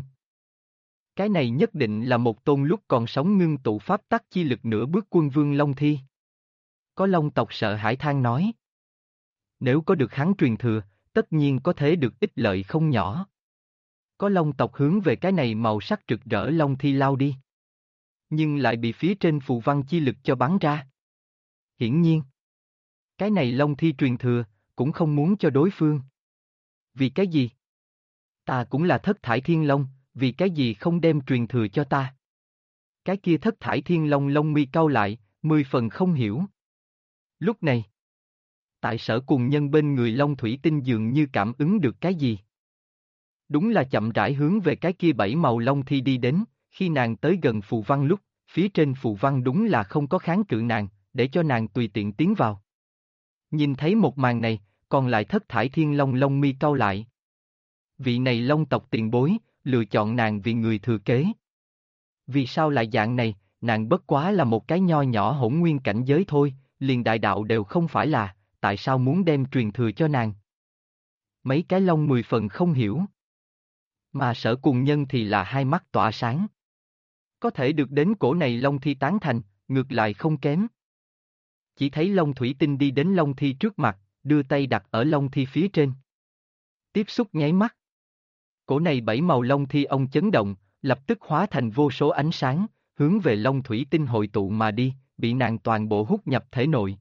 Cái này nhất định là một tôn lúc còn sống ngưng tụ pháp tắc chi lực nửa bước quân vương long thi. Có long tộc sợ hãi than nói. Nếu có được hắn truyền thừa, tất nhiên có thể được ích lợi không nhỏ. Có long tộc hướng về cái này màu sắc rực rỡ long thi lao đi. Nhưng lại bị phía trên phù văn chi lực cho bắn ra. Hiển nhiên, cái này long thi truyền thừa, cũng không muốn cho đối phương. Vì cái gì? Ta cũng là thất thải thiên long, vì cái gì không đem truyền thừa cho ta? Cái kia thất thải thiên long lông mi cau lại, 10 phần không hiểu. Lúc này, tại Sở cùng Nhân bên người Long Thủy Tinh dường như cảm ứng được cái gì. Đúng là chậm rãi hướng về cái kia bảy màu long thi đi đến, khi nàng tới gần phù văn lúc, phía trên phù văn đúng là không có kháng cự nàng, để cho nàng tùy tiện tiến vào. Nhìn thấy một màn này, còn lại thất thải thiên long lông mi cau lại. Vị này long tộc tiền bối, lựa chọn nàng vì người thừa kế. Vì sao lại dạng này, nàng bất quá là một cái nho nhỏ hỗn nguyên cảnh giới thôi, liền đại đạo đều không phải là, tại sao muốn đem truyền thừa cho nàng? Mấy cái long 10 phần không hiểu. Mà Sở cùng Nhân thì là hai mắt tỏa sáng. Có thể được đến cổ này long thi tán thành, ngược lại không kém. Chỉ thấy long thủy tinh đi đến long thi trước mặt, đưa tay đặt ở long thi phía trên. Tiếp xúc nháy mắt. Cổ này bảy màu long thi ông chấn động, lập tức hóa thành vô số ánh sáng, hướng về long thủy tinh hội tụ mà đi, bị nàng toàn bộ hút nhập thể nội.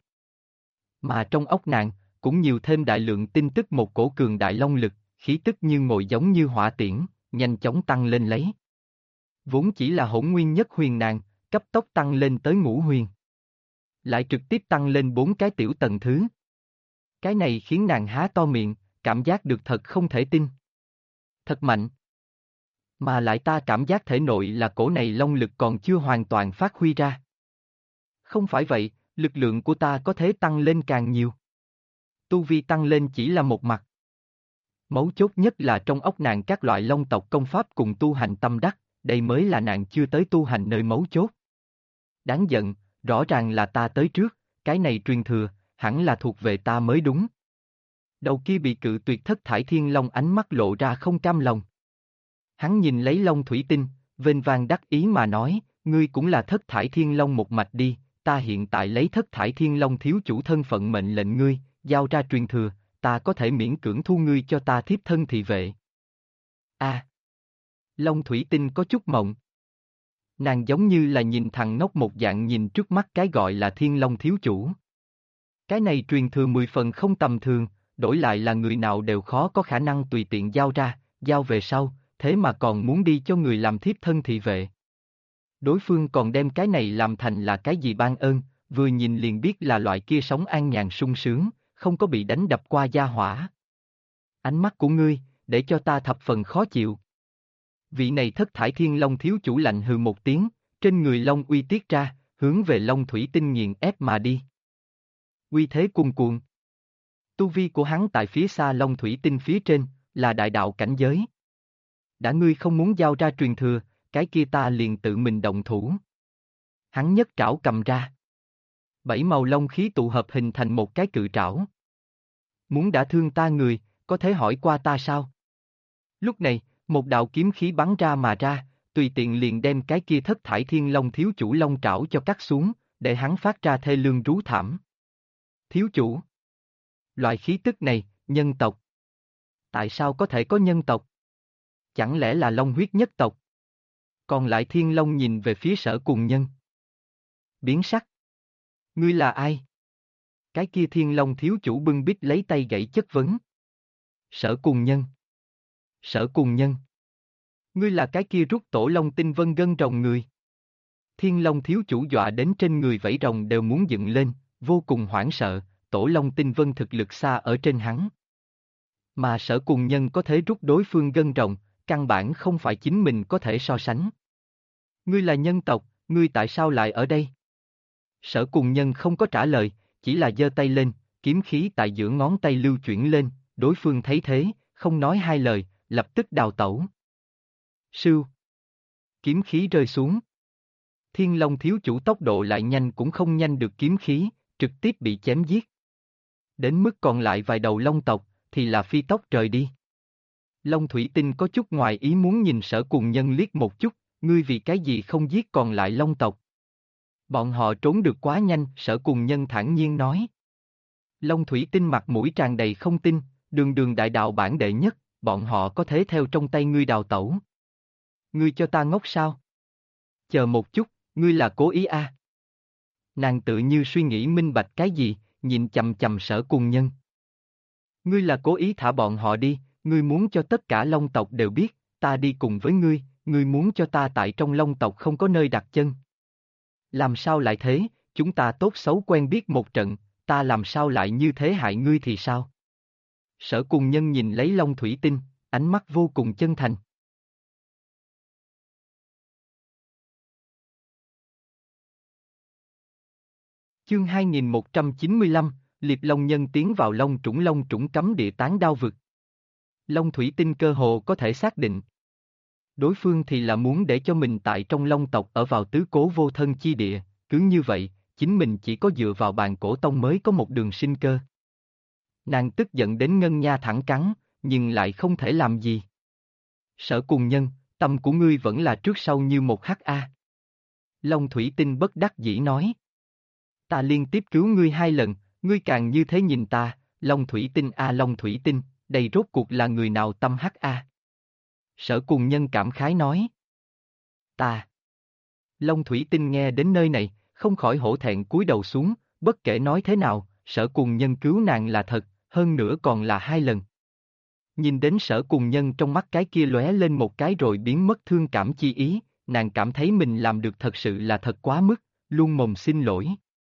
Mà trong óc nàng, cũng nhiều thêm đại lượng tin tức một cổ cường đại long lực, khí tức như ngồi giống như hỏa tiễn, nhanh chóng tăng lên lấy. Vốn chỉ là hỗn nguyên nhất huyền nàng, cấp tốc tăng lên tới ngũ huyền. Lại trực tiếp tăng lên 4 cái tiểu tầng thứ. Cái này khiến nàng há to miệng, cảm giác được thật không thể tin. Thật mạnh. Mà lại ta cảm giác thể nội là cổ này long lực còn chưa hoàn toàn phát huy ra. Không phải vậy, lực lượng của ta có thể tăng lên càng nhiều. Tu vi tăng lên chỉ là một mặt. Mấu chốt nhất là trong óc nàng các loại long tộc công pháp cùng tu hành tâm đắc, đây mới là nàng chưa tới tu hành nơi mấu chốt. Đáng giận, rõ ràng là ta tới trước, cái này truyền thừa, hẳn là thuộc về ta mới đúng. Đầu kia bị cự tuyệt thất thải thiên long ánh mắt lộ ra không cam lòng. Hắn nhìn lấy long thủy tinh, vênh vang đắc ý mà nói, ngươi cũng là thất thải thiên long một mạch đi, ta hiện tại lấy thất thải thiên long thiếu chủ thân phận mệnh lệnh ngươi, giao ra truyền thừa, ta có thể miễn cưỡng thu ngươi cho ta thiếp thân thị vệ. Long thủy tinh có chút mộng. Nàng giống như là nhìn thằng ngốc một dạng nhìn trước mắt cái gọi là thiên long thiếu chủ. Cái này truyền thừa 10 phần không tầm thường, đổi lại là người nào đều khó có khả năng tùy tiện giao ra, giao về sau, thế mà còn muốn đi cho người làm thiếp thân thị vệ. Đối phương còn đem cái này làm thành là cái gì ban ơn, vừa nhìn liền biết là loại kia sống an nhàn sung sướng, không có bị đánh đập qua gia hỏa. Ánh mắt của ngươi, để cho ta thập phần khó chịu. Vị này thất thải thiên long thiếu chủ lạnh hừ một tiếng, trên người long uy tiết ra, hướng về long thủy tinh nghiền ép mà đi. Uy thế cuồn cuộn. Tu vi của hắn tại phía xa long thủy tinh phía trên, là đại đạo cảnh giới. Đã ngươi không muốn giao ra truyền thừa, cái kia ta liền tự mình động thủ. Hắn nhất trảo cầm ra. 7 màu long khí tụ hợp hình thành một cái cự trảo. Muốn đả thương ta người, có thể hỏi qua ta sao? Lúc này, một đạo kiếm khí bắn ra mà ra, tùy tiện liền đem cái kia thất thải thiên long thiếu chủ long trảo cho cắt xuống, để hắn phát ra thê lương rú thảm. Thiếu chủ. Loại khí tức này, nhân tộc. Tại sao có thể có nhân tộc? Chẳng lẽ là long huyết nhất tộc? Còn lại Thiên Long nhìn về phía Sở Cùng Nhân. Biến sắc. Ngươi là ai? Cái kia Thiên Long thiếu chủ bưng bít lấy tay gãy chất vấn. Sở Cùng Nhân. Sở Cùng Nhân. Ngươi là cái kia rút tổ long tinh vân gân rồng người. Thiên Long thiếu chủ dọa đến trên người vảy rồng đều muốn dựng lên, vô cùng hoảng sợ, tổ long tinh vân thực lực xa ở trên hắn. Mà Sở Cùng Nhân có thể rút đối phương gân rồng, căn bản không phải chính mình có thể so sánh. Ngươi là nhân tộc, ngươi tại sao lại ở đây? Sở Cùng Nhân không có trả lời, chỉ là giơ tay lên, kiếm khí tại giữa ngón tay lưu chuyển lên, đối phương thấy thế, không nói hai lời, lập tức đào tẩu. Sưu. Kiếm khí rơi xuống. Thiên Long thiếu chủ tốc độ lại nhanh cũng không nhanh được kiếm khí, trực tiếp bị chém giết. Đến mức còn lại vài đầu long tộc, thì là phi tốc rời đi. Long Thủy Tinh có chút ngoài ý muốn nhìn Sở Cùng Nhân liếc một chút, ngươi vì cái gì không giết còn lại long tộc? Bọn họ trốn được quá nhanh, Sở Cùng Nhân thản nhiên nói. Long Thủy Tinh mặt mũi tràn đầy không tin, đường đường đại đạo bản đệ nhất, bọn họ có thể theo trong tay ngươi đào tẩu. Ngươi cho ta ngốc sao? Chờ một chút, ngươi là cố ý à? Nàng tự như suy nghĩ minh bạch cái gì, nhìn chầm chầm Sở Cùng Nhân. Ngươi là cố ý thả bọn họ đi, ngươi muốn cho tất cả long tộc đều biết, ta đi cùng với ngươi muốn cho ta tại trong long tộc không có nơi đặt chân. Làm sao lại thế, chúng ta tốt xấu quen biết một trận, ta làm sao lại như thế hại ngươi thì sao? Sở Cùng Nhân nhìn lấy Long Thủy Tinh, ánh mắt vô cùng chân thành. Chương 2195, Liệp Long Nhân tiến vào Long Trũng cấm địa tán đao vực. Long Thủy Tinh cơ hồ có thể xác định. Đối phương thì là muốn để cho mình tại trong Long tộc ở vào tứ cố vô thân chi địa, cứ như vậy, chính mình chỉ có dựa vào bàn cổ tông mới có một đường sinh cơ. Nàng tức giận đến ngân nha thẳng cắn, nhưng lại không thể làm gì. Sở Cùng Nhân, tâm của ngươi vẫn là trước sau như một ha. Long Thủy Tinh bất đắc dĩ nói. Ta liên tiếp cứu ngươi 2 lần, ngươi càng như thế nhìn ta, Long Thủy Tinh Long Thủy Tinh, đây rốt cuộc là người nào tâm ha. Sở Cùng Nhân cảm khái nói. Ta. Long Thủy Tinh nghe đến nơi này, không khỏi hổ thẹn cúi đầu xuống, bất kể nói thế nào, Sở Cùng Nhân cứu nàng là thật, hơn nữa còn là 2 lần. Nhìn đến Sở Cùng Nhân trong mắt cái kia lóe lên một cái rồi biến mất thương cảm chi ý, nàng cảm thấy mình làm được thật sự là thật quá mức, luôn mồm xin lỗi.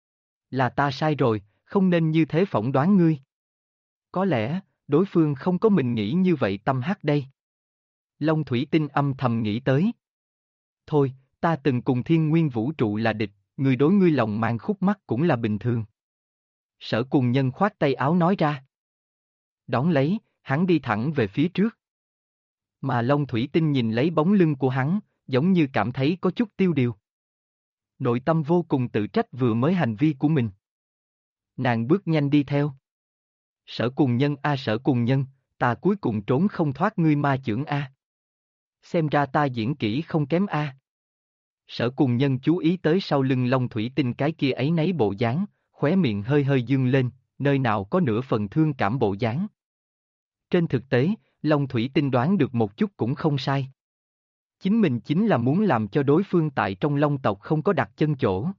Là ta sai rồi, không nên như thế phỏng đoán ngươi. Có lẽ, đối phương không có mình nghĩ như vậy tâm hắc đây. Long Thủy Tinh âm thầm nghĩ tới. Thôi, ta từng cùng thiên nguyên vũ trụ là địch, người đối ngươi lòng mang khúc mắc cũng là bình thường. Sở Cùng Nhân khoát tay áo nói ra. Đón lấy, hắn đi thẳng về phía trước. Mà Long Thủy Tinh nhìn lấy bóng lưng của hắn, giống như cảm thấy có chút tiêu điều. Nội tâm vô cùng tự trách vừa mới hành vi của mình. Nàng bước nhanh đi theo. Sở Cùng Nhân Sở Cùng Nhân, ta cuối cùng trốn không thoát ngươi ma chưởng a. Xem ra ta diễn kỹ không kém a. Sở Cùng Nhân chú ý tới sau lưng Long Thủy Tinh cái kia ấy nấy bộ dáng, khóe miệng hơi hơi dương lên, nơi nào có nửa phần thương cảm bộ dáng. Trên thực tế, Long Thủy Tinh đoán được một chút cũng không sai. Chính mình chính là muốn làm cho đối phương tại trong Long tộc không có đặt chân chỗ.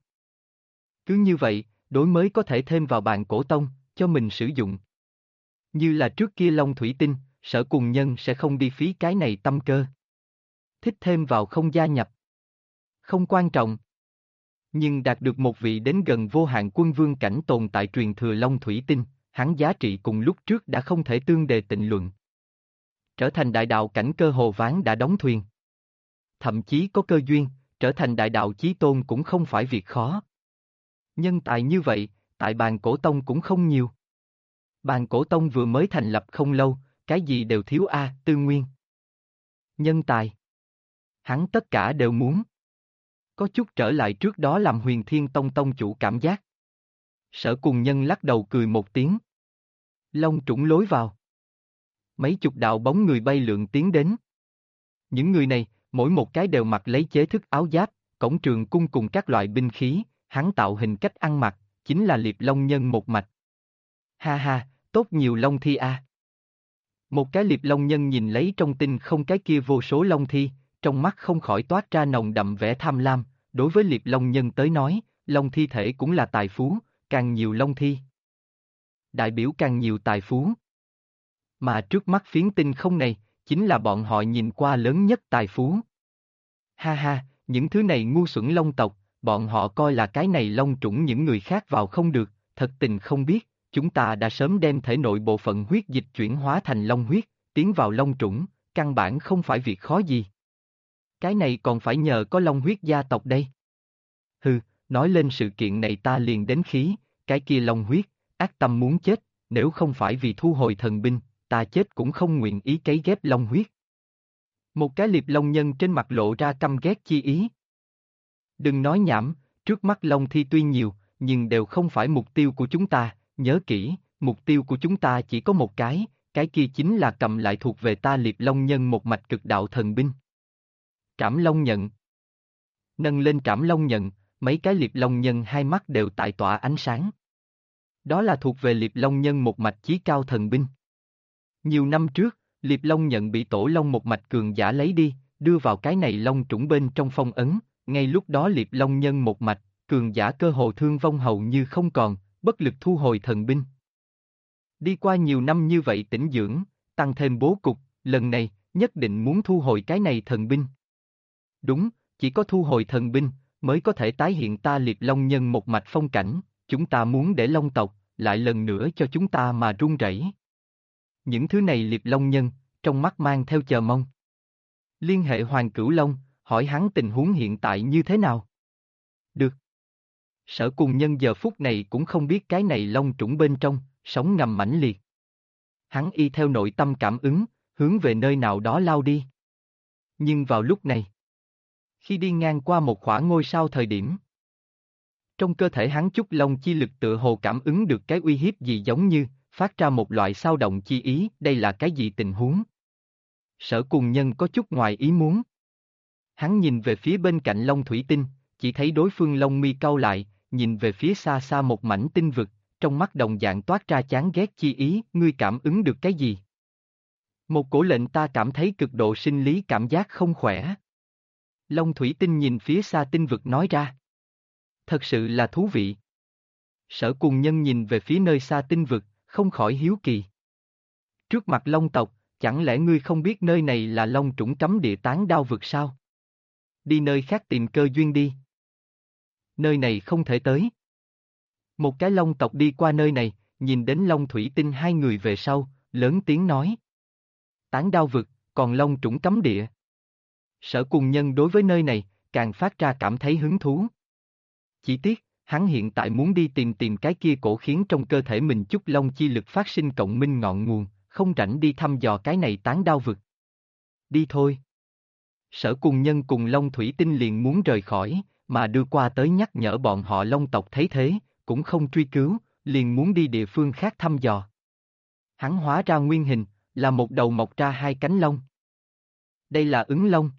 Cứ như vậy, đối mới có thể thêm vào bàn cổ tông, cho mình sử dụng. Như là trước kia Long Thủy Tinh, Sở Cùng Nhân sẽ không đi phí cái này tâm cơ. Thích thêm vào không gia nhập. Không quan trọng. Nhưng đạt được một vị đến gần vô hạn quân vương cảnh tồn tại truyền thừa Long Thủy Tinh, hắn giá trị cùng lúc trước đã không thể tương đề tịnh luận. Trở thành đại đạo cảnh cơ hồ ván đã đóng thuyền. Thậm chí có cơ duyên, trở thành đại đạo chí tôn cũng không phải việc khó. Nhân tài như vậy, tại bàn cổ tông cũng không nhiều. Bàn cổ tông vừa mới thành lập không lâu, cái gì đều thiếu tư nguyên. Nhân tài. Hắn tất cả đều muốn. Có chút trở lại trước đó làm Huyền Thiên Tông tông chủ cảm giác. Sở Cùng Nhân lắc đầu cười một tiếng. Long Trũng lối vào. Mấy chục đạo bóng người bay lượn tiến đến. Những người này, mỗi một cái đều mặc lấy chế thức áo giáp, cổng trường cung cùng các loại binh khí, hắn tạo hình cách ăn mặc, chính là Liệp Long Nhân một mạch. Ha ha, tốt nhiều long thi a. Một cái Liệp Long Nhân nhìn lấy trong tinh không cái kia vô số long thi, trong mắt không khỏi toát ra nồng đậm vẻ tham lam, đối với Liệp Long Nhân tới nói, long thi thể cũng là tài phú, càng nhiều long thi. Đại biểu càng nhiều tài phú. Mà trước mắt phiến tinh không này, chính là bọn họ nhìn qua lớn nhất tài phú. Ha ha, những thứ này ngu xuẩn long tộc, bọn họ coi là cái này long trũng những người khác vào không được, thật tình không biết, chúng ta đã sớm đem thể nội bộ phận huyết dịch chuyển hóa thành long huyết, tiến vào long trũng, căn bản không phải việc khó gì. Cái này còn phải nhờ có long huyết gia tộc đây. Hừ, nói lên sự kiện này ta liền đến khí, cái kia long huyết, ác tâm muốn chết, nếu không phải vì thu hồi thần binh, ta chết cũng không nguyện ý cấy ghép long huyết. Một cái Liệp Long Nhân trên mặt lộ ra căm ghét chi ý. Đừng nói nhảm, trước mắt long thi tuy nhiều, nhưng đều không phải mục tiêu của chúng ta, nhớ kỹ, mục tiêu của chúng ta chỉ có một cái kia chính là cầm lại thuộc về ta Liệp Long Nhân một mạch cực đạo thần binh. Trảm Long Nhận. Nâng lên Trảm Long Nhận, mấy cái Liệp Long Nhân hai mắt đều tại tỏa ánh sáng. Đó là thuộc về Liệp Long Nhân một mạch chí cao thần binh. Nhiều năm trước, Liệp Long Nhận bị Tổ Long một mạch cường giả lấy đi, đưa vào cái này long trũng bên trong phong ấn, ngay lúc đó Liệp Long Nhân một mạch, cường giả cơ hồ thương vong hầu như không còn, bất lực thu hồi thần binh. Đi qua nhiều năm như vậy tĩnh dưỡng, tăng thêm bố cục, lần này, nhất định muốn thu hồi cái này thần binh. Đúng, chỉ có thu hồi thần binh, mới có thể tái hiện ta Liệp Long Nhân một mạch phong cảnh, chúng ta muốn để Long tộc, lại lần nữa cho chúng ta mà run rẩy. Những thứ này Liệp Long Nhân, trong mắt mang theo chờ mong. Liên hệ Hoàng Cửu Long, hỏi hắn tình huống hiện tại như thế nào. Được. Sở Cùng Nhân giờ phút này cũng không biết cái này long trũng bên trong, sóng ngầm mãnh liệt. Hắn y theo nội tâm cảm ứng, hướng về nơi nào đó lao đi. Nhưng vào lúc này, khi đi ngang qua một khoảng ngôi sao thời điểm, trong cơ thể hắn chút long chi lực tựa hồ cảm ứng được cái uy hiếp gì giống như, phát ra một loại xao động chi ý, đây là cái gì tình huống? Sở Cùng Nhân có chút ngoài ý muốn. Hắn nhìn về phía bên cạnh long thủy tinh, chỉ thấy đối phương lông mi cau lại, nhìn về phía xa xa một mảnh tinh vực, trong mắt đồng dạng toát ra chán ghét chi ý, ngươi cảm ứng được cái gì? Một cổ lệnh ta cảm thấy cực độ sinh lý cảm giác không khỏe. Long thủy tinh nhìn phía xa tinh vực nói ra. Thật sự là thú vị. Sở Cùng Nhân nhìn về phía nơi xa tinh vực, không khỏi hiếu kỳ. Trước mặt long tộc, chẳng lẽ ngươi không biết nơi này là long trũng cấm địa tán đao vực sao? Đi nơi khác tìm cơ duyên đi. Nơi này không thể tới. Một cái long tộc đi qua nơi này, nhìn đến long thủy tinh hai người về sau, lớn tiếng nói. Tán đao vực, còn long trũng cấm địa. Sở Cùng Nhân đối với nơi này, càng phát ra cảm thấy hứng thú. Chỉ tiếc, hắn hiện tại muốn đi tìm cái kia cổ khiến trong cơ thể mình chút long chi lực phát sinh cộng minh ngọn nguồn, không rảnh đi thăm dò cái này tán đao vực. Đi thôi. Sở Cùng Nhân cùng Long Thủy Tinh liền muốn rời khỏi, mà đưa qua tới nhắc nhở bọn họ Long tộc thấy thế, cũng không truy cứu, liền muốn đi địa phương khác thăm dò. Hắn hóa ra nguyên hình, là một đầu mọc ra hai cánh long. Đây là ứng long.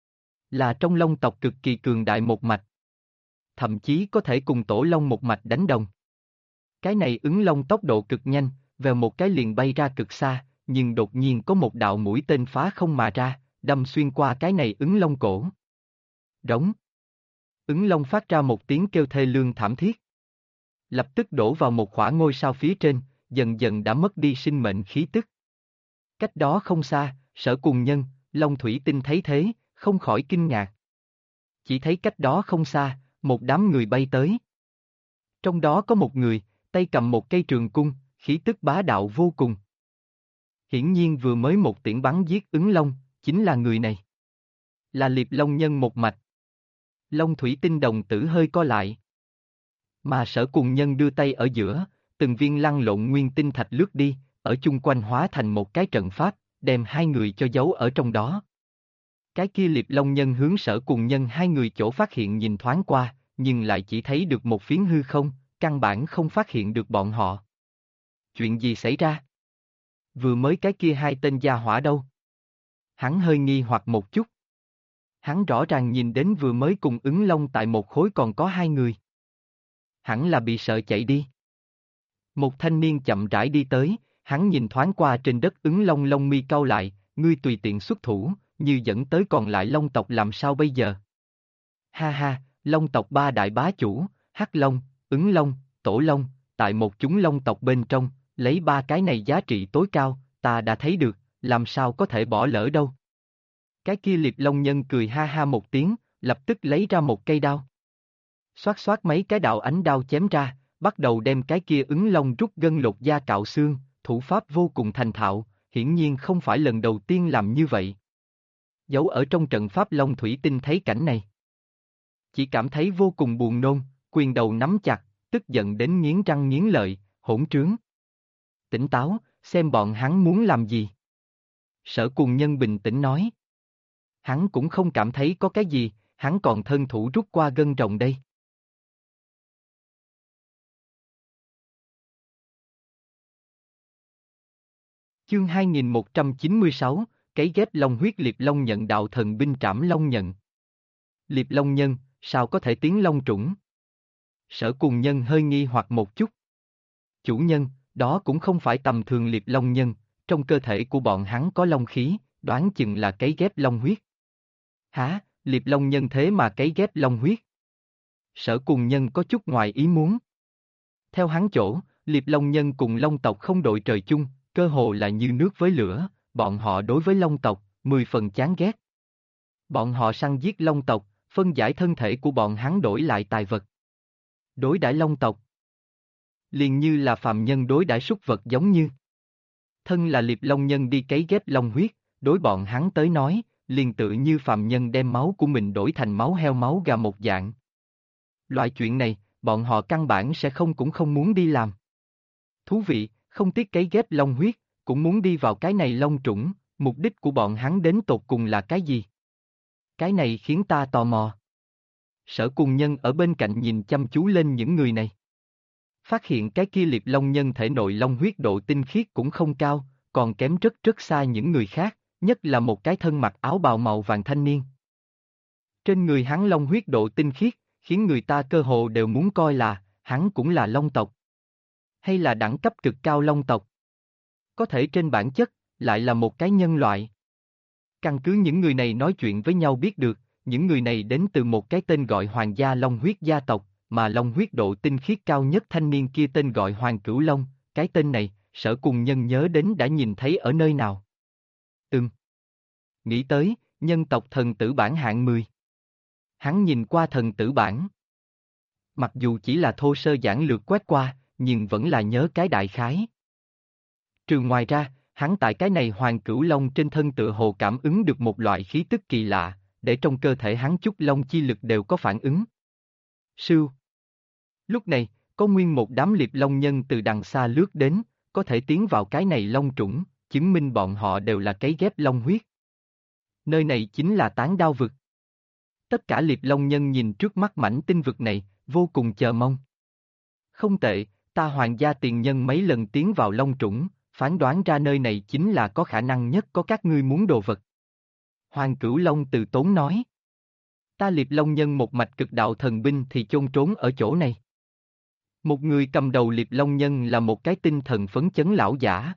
Là trong long tộc cực kỳ cường đại một mạch. Thậm chí có thể cùng tổ long một mạch đánh đồng. Cái này ứng long tốc độ cực nhanh, vèo một cái liền bay ra cực xa, nhưng đột nhiên có một đạo mũi tên phá không mà ra, đâm xuyên qua cái này ứng long cổ. Rống. Ứng long phát ra một tiếng kêu thê lương thảm thiết. Lập tức đổ vào một khỏa ngôi sao phía trên, dần dần đã mất đi sinh mệnh khí tức. Cách đó không xa, Sở Cùng Nhân, Long Thủy Tinh thấy thế, không khỏi kinh ngạc. Chỉ thấy cách đó không xa, một đám người bay tới. Trong đó có một người, tay cầm một cây trường cung, khí tức bá đạo vô cùng. Hiển nhiên vừa mới một tiễn bắn giết ứng long, chính là người này. Là Liệp Long Nhân một mạch. Long Thủy Tinh đồng tử hơi co lại. Mà Sở Cùng Nhân đưa tay ở giữa, từng viên lăn lộn nguyên tinh thạch lướt đi, ở chung quanh hóa thành một cái trận pháp, đem hai người cho giấu ở trong đó. Cái kia Liệp Long Nhân hướng Sở Cùng Nhân hai người chỗ phát hiện nhìn thoáng qua, nhưng lại chỉ thấy được một phiến hư không, căn bản không phát hiện được bọn họ. Chuyện gì xảy ra? Vừa mới cái kia hai tên gia hỏa đâu? Hắn hơi nghi hoặc một chút. Hắn rõ ràng nhìn đến vừa mới cùng ứng long tại một khối còn có hai người. Hẳn là bị sợ chạy đi. Một thanh niên chậm rãi đi tới, hắn nhìn thoáng qua trên đất ứng long lông mi cau lại, ngươi tùy tiện xuất thủ, như dẫn tới còn lại Long tộc làm sao bây giờ? Ha ha, Long tộc ba đại bá chủ, Hắc Long, Ứng Long, Tổ Long, tại một chúng Long tộc bên trong, lấy ba cái này giá trị tối cao, ta đã thấy được, làm sao có thể bỏ lỡ đâu. Cái kia Liệp Long Nhân cười ha ha một tiếng, lập tức lấy ra một cây đao. Xoát xoát mấy cái đạo ánh đao chém ra, bắt đầu đem cái kia Ứng Long rút gân lột da cạo xương, thủ pháp vô cùng thành thạo, hiển nhiên không phải lần đầu tiên làm như vậy. Giấu ở trong trận pháp Long Thủy Tinh thấy cảnh này. Chỉ cảm thấy vô cùng buồn nôn, quyền đầu nắm chặt, tức giận đến nghiến răng nghiến lợi, hỗn trướng. Tỉnh táo, xem bọn hắn muốn làm gì. Sở Cùng Nhân bình tĩnh nói. Hắn cũng không cảm thấy có cái gì, hắn còn thân thủ rút qua gân rồng đây. Chương 2196, cấy ghép long huyết Liệp Long Nhận đạo thần binh trảm long nhận. Liệp Long Nhân, sao có thể tiến long trũng? Sở Cùng Nhân hơi nghi hoặc một chút. Chủ nhân, đó cũng không phải tầm thường Liệp Long Nhân, trong cơ thể của bọn hắn có long khí, đoán chừng là cấy ghép long huyết. Hả, Liệp Long Nhân thế mà cấy ghép long huyết? Sở Cùng Nhân có chút ngoài ý muốn. Theo hắn chỗ, Liệp Long Nhân cùng Long tộc không đội trời chung, cơ hồ là như nước với lửa, bọn họ đối với Long tộc, 10 phần chán ghét. Bọn họ săn giết Long tộc, phân giải thân thể của bọn hắn đổi lại tài vật. Đối đãi Long tộc liền như là phàm nhân đối đãi súc vật giống như. Thân là Liệp Long Nhân đi cấy ghép long huyết, đối bọn hắn tới nói, liền tự như phàm nhân đem máu của mình đổi thành máu heo máu gà một dạng. Loại chuyện này, bọn họ căn bản sẽ không cũng không muốn đi làm. Thú vị, không tiếc cấy ghép long huyết, cũng muốn đi vào cái này long trũng, mục đích của bọn hắn đến tột cùng là cái gì? Cái này khiến ta tò mò. Sở Cùng Nhân ở bên cạnh nhìn chăm chú lên những người này. Phát hiện cái kia Liệp Long Nhân thể nội long huyết độ tinh khiết cũng không cao, còn kém rất rất xa những người khác, nhất là một cái thân mặc áo bào màu vàng thanh niên. Trên người hắn long huyết độ tinh khiết, khiến người ta cơ hồ đều muốn coi là, hắn cũng là long tộc. Hay là đẳng cấp cực cao long tộc. Có thể trên bản chất, lại là một cái nhân loại. Căn cứ những người này nói chuyện với nhau biết được, những người này đến từ một cái tên gọi Hoàng gia Long huyết gia tộc, mà long huyết độ tinh khiết cao nhất thanh niên kia tên gọi Hoàng Cửu Long, cái tên này, Sở Cùng Nhân nhớ đến đã nhìn thấy ở nơi nào. Nghĩ tới, nhân tộc thần tử bảng hạng 10. Hắn nhìn qua thần tử bảng. Mặc dù chỉ là thô sơ giản lược quét qua, nhưng vẫn là nhớ cái đại khái. Trừ ngoài ra, hắn tại cái này Hoàng Cửu Long trên thân tựa hồ cảm ứng được một loại khí tức kỳ lạ, để trong cơ thể hắn chút long chi lực đều có phản ứng. Sưu. Lúc này, có nguyên một đám Liệp Long Nhân từ đằng xa lướt đến, có thể tiến vào cái này long trũng, chứng minh bọn họ đều là cấy ghép long huyết. Nơi này chính là Tán Đao vực. Tất cả Liệp Long Nhân nhìn trước mắt mảnh tinh vực này, vô cùng chờ mong. Không tệ, ta Hoàng gia tiền nhân mấy lần tiến vào long trũng, phán đoán ra nơi này chính là có khả năng nhất có các ngươi muốn đồ vật. Hoàng Cửu Long từ tốn nói. Ta Liệp Long Nhân một mạch cực đạo thần binh thì chôn trốn ở chỗ này. Một người cầm đầu Liệp Long Nhân là một cái tinh thần phấn chấn lão giả.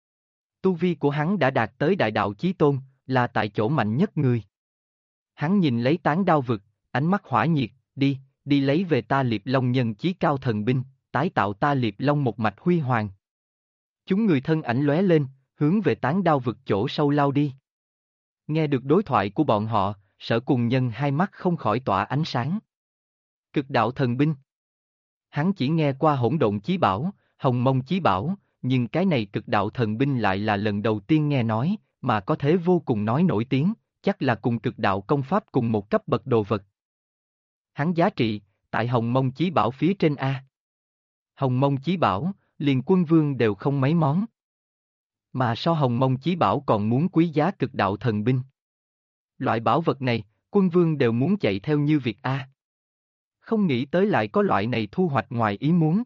Tu vi của hắn đã đạt tới đại đạo chí tôn, là tại chỗ mạnh nhất người. Hắn nhìn lấy Tán Đao vực, ánh mắt hỏa nhiệt, đi lấy về ta Liệp Long Nhân chí cao thần binh, tái tạo ta Liệp Long một mạch huy hoàng. Chúng người thân ảnh lóe lên, hướng về Tán Đao vực chỗ sâu lao đi. Nghe được đối thoại của bọn họ, Sở Cùng Nhân hai mắt không khỏi tỏa ánh sáng. Cực đạo thần binh. Hắn chỉ nghe qua Hỗn Độn Chí Bảo, Hồng Mông Chí Bảo, nhưng cái này cực đạo thần binh lại là lần đầu tiên nghe nói, mà có thế vô cùng nói nổi tiếng, chắc là cùng cực đạo công pháp cùng một cấp bậc đồ vật. Hắn giá trị, tại Hồng Mông Chí Bảo phía trên A. Hồng Mông Chí Bảo, liền quân vương đều không mấy món. Mà so Hồng Mông Chí Bảo còn muốn quý giá cực đạo thần binh. Loại bảo vật này, quân vương đều muốn chạy theo như việc A. Không nghĩ tới lại có loại này thu hoạch ngoài ý muốn.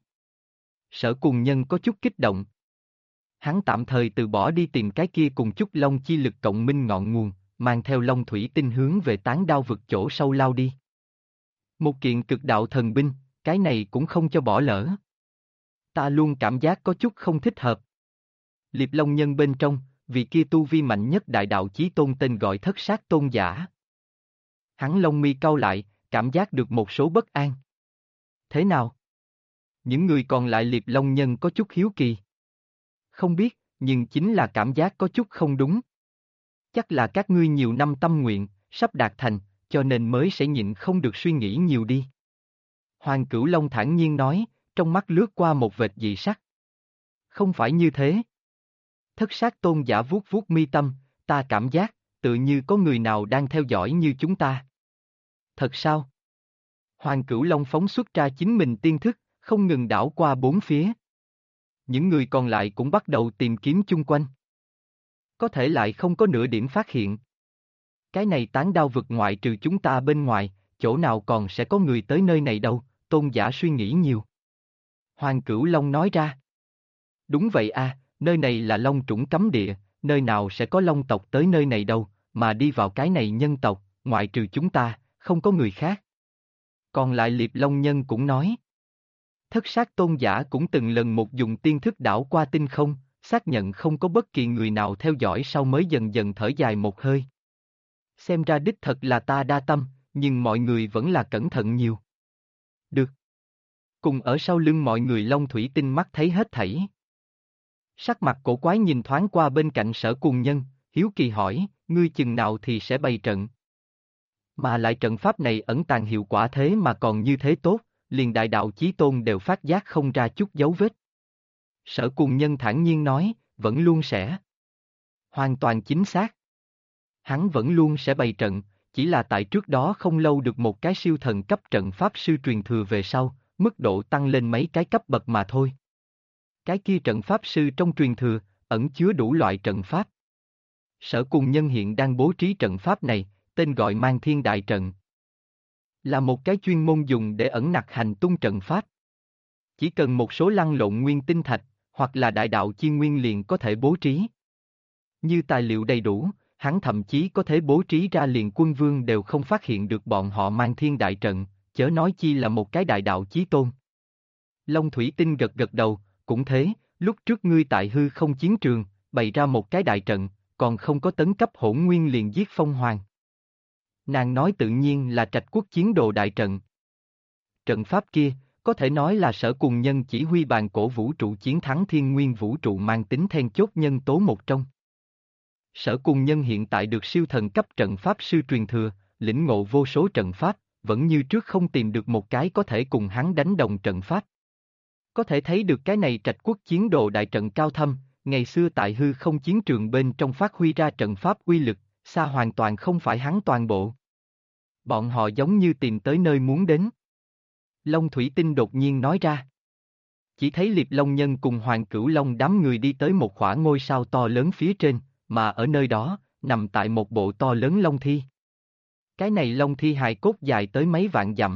Sở Cùng Nhân có chút kích động. Hắn tạm thời từ bỏ đi tìm cái kia cùng chút long chi lực cộng minh ngọn nguồn, mang theo long thủy tinh hướng về Tán Đao vực chỗ sâu lao đi. Một kiện cực đạo thần binh, cái này cũng không cho bỏ lỡ. Ta luôn cảm giác có chút không thích hợp. Liệp Long Nhân bên trong, vì kia tu vi mạnh nhất đại đạo chí tôn tên gọi Thất Sát Tôn Giả. Hắn lông mi cau lại, cảm giác được một số bất an. Thế nào? Những người còn lại Liệp Long Nhân có chút hiếu kỳ. Không biết, nhưng chính là cảm giác có chút không đúng. Chắc là các ngươi nhiều năm tâm nguyện, sắp đạt thành, cho nên mới sẽ nhịn không được suy nghĩ nhiều đi. Hoàng Cửu Long thản nhiên nói, trong mắt lướt qua một vệt dị sắc. Không phải như thế. Thất Sát Tôn Giả vuốt vuốt mi tâm, ta cảm giác, tự như có người nào đang theo dõi như chúng ta. Thật sao? Hoàng Cửu Long phóng xuất ra chính mình tiên thức, không ngừng đảo qua bốn phía. Những người còn lại cũng bắt đầu tìm kiếm chung quanh. Có thể lại không có nửa điểm phát hiện. Cái này tán đao vực ngoại trừ chúng ta bên ngoài, chỗ nào còn sẽ có người tới nơi này đâu, Tôn Giả suy nghĩ nhiều. Hoàng Cửu Long nói ra. Đúng vậy à, nơi này là Long Trũng cấm địa, nơi nào sẽ có Long tộc tới nơi này đâu, mà đi vào cái này nhân tộc, ngoại trừ chúng ta, không có người khác. Còn lại Liệp Long Nhân cũng nói. Thất Sát Tôn Giả cũng từng lần một dùng tiên thức đảo qua tinh không, xác nhận không có bất kỳ người nào theo dõi sau mới dần dần thở dài một hơi. Xem ra đích thật là ta đa tâm, nhưng mọi người vẫn là cẩn thận nhiều. Được. Cùng ở sau lưng mọi người Long Thủy Tinh mắt thấy hết thảy. Sắc mặt cổ quái nhìn thoáng qua bên cạnh Sở Cuồng Nhân, hiếu kỳ hỏi, ngươi chừng nào thì sẽ bày trận. Mà lại trận pháp này ẩn tàng hiệu quả thế mà còn như thế tốt, liền đại đạo chí tôn đều phát giác không ra chút dấu vết. Sở Cuồng Nhân thản nhiên nói, vẫn luôn sẽ. Hoàn toàn chính xác. Hắn vẫn luôn sẽ bày trận, chỉ là tại trước đó không lâu được một cái siêu thần cấp trận pháp sư truyền thừa về sau, mức độ tăng lên mấy cái cấp bậc mà thôi. Cái kia trận pháp sư trong truyền thừa, ẩn chứa đủ loại trận pháp. Sở Cuồng Nhân hiện đang bố trí trận pháp này, tên gọi Mang Thiên Đại Trận. Là một cái chuyên môn dùng để ẩn nặc hành tung trận pháp. Chỉ cần một số lăn lộn nguyên tinh thạch, hoặc là đại đạo chi nguyên liền có thể bố trí. Như tài liệu đầy đủ, hắn thậm chí có thể bố trí ra liền quân vương đều không phát hiện được bọn họ Mang Thiên Đại Trận, chớ nói chi là một cái đại đạo chí tôn. Long Thủy Tinh gật gật đầu, cũng thế, lúc trước ngươi tại hư không chiến trường, bày ra một cái đại trận, còn không có tấn cấp hỗn nguyên liền giết Phong Hoàng. Nàng nói tự nhiên là Trạch Quốc Chiến Đồ Đại Trận. Trận pháp kia, có thể nói là Sở Cuồng Nhân chỉ huy bàn cổ vũ trụ chiến thắng thiên nguyên vũ trụ mang tính then chốt nhân tố một trong. Sở Cuồng Nhân hiện tại được siêu thần cấp trận pháp sư truyền thừa, lĩnh ngộ vô số trận pháp, vẫn như trước không tìm được một cái có thể cùng hắn đánh đồng trận pháp. Có thể thấy được cái này Trạch Quốc Chiến Đồ Đại Trận cao thâm, ngày xưa tại hư không chiến trường bên trong phát huy ra trận pháp uy lực, xa hoàn toàn không phải hắn toàn bộ. Bọn họ giống như tìm tới nơi muốn đến. Long Thủy Tinh đột nhiên nói ra. Chỉ thấy Liệp Long Nhân cùng Hoàng Cửu Long đám người đi tới một khỏa ngôi sao to lớn phía trên, mà ở nơi đó, nằm tại một bộ to lớn long thi. Cái này long thi hài cốt dài tới mấy vạn dặm.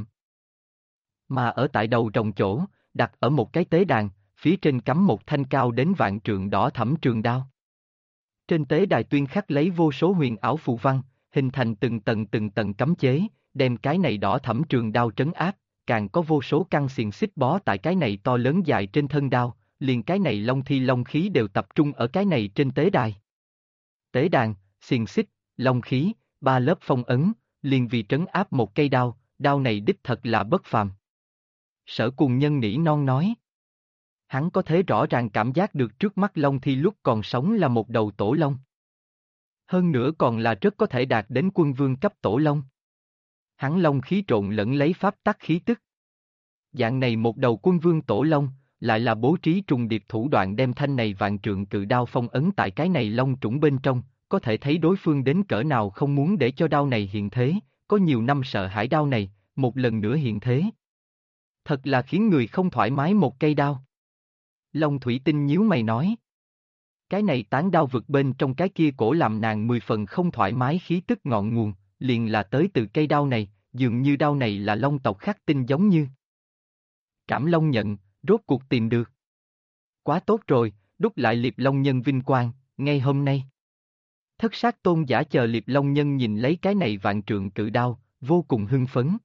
Mà ở tại đầu rồng chỗ, đặt ở một cái tế đàn, phía trên cắm một thanh cao đến vạn trượng đỏ thẫm trường đao. Trên tế đài tuyên khắc lấy vô số huyền ảo phù văn, hình thành từng tầng cấm chế, đem cái này đỏ thẫm trường đao trấn áp, càng có vô số căn xiềng xích bó tại cái này to lớn dài trên thân đao, liền cái này long thi long khí đều tập trung ở cái này trên tế đài. Tế đàn, xiềng xích, long khí, ba lớp phong ấn, liền vì trấn áp một cây đao, đao này đích thật là bất phàm. Sở Cuồng Nhân nỉ non nói. Hắn có thể rõ ràng cảm giác được trước mắt long thi lúc còn sống là một đầu tổ long. Hơn nữa còn là rất có thể đạt đến quân vương cấp tổ long. Hắn long khí trộn lẫn lấy pháp tắc khí tức. Dạng này một đầu quân vương tổ long, lại là bố trí trùng điệp thủ đoạn đem thanh này vạn trượng cự đao phong ấn tại cái này long trũng bên trong, có thể thấy đối phương đến cỡ nào không muốn để cho đao này hiện thế, có nhiều năm sợ hãi đao này, một lần nữa hiện thế. Thật là khiến người không thoải mái một cây đao. Long Thủy Tinh nhíu mày nói. Cái này tán đao vực bên trong cái kia cổ làm nàng 10 phần không thoải mái khí tức ngọn nguồn, liền là tới từ cây đao này, dường như đao này là long tộc khắc tinh giống như. Trảm Long nhận, rốt cuộc tìm được. Quá tốt rồi, đúc lại Liệp Long Nhân vinh quang, ngay hôm nay. Thất Sát Tôn Giả chờ Liệp Long Nhân nhìn lấy cái này vạn trượng cự đao, vô cùng hưng phấn.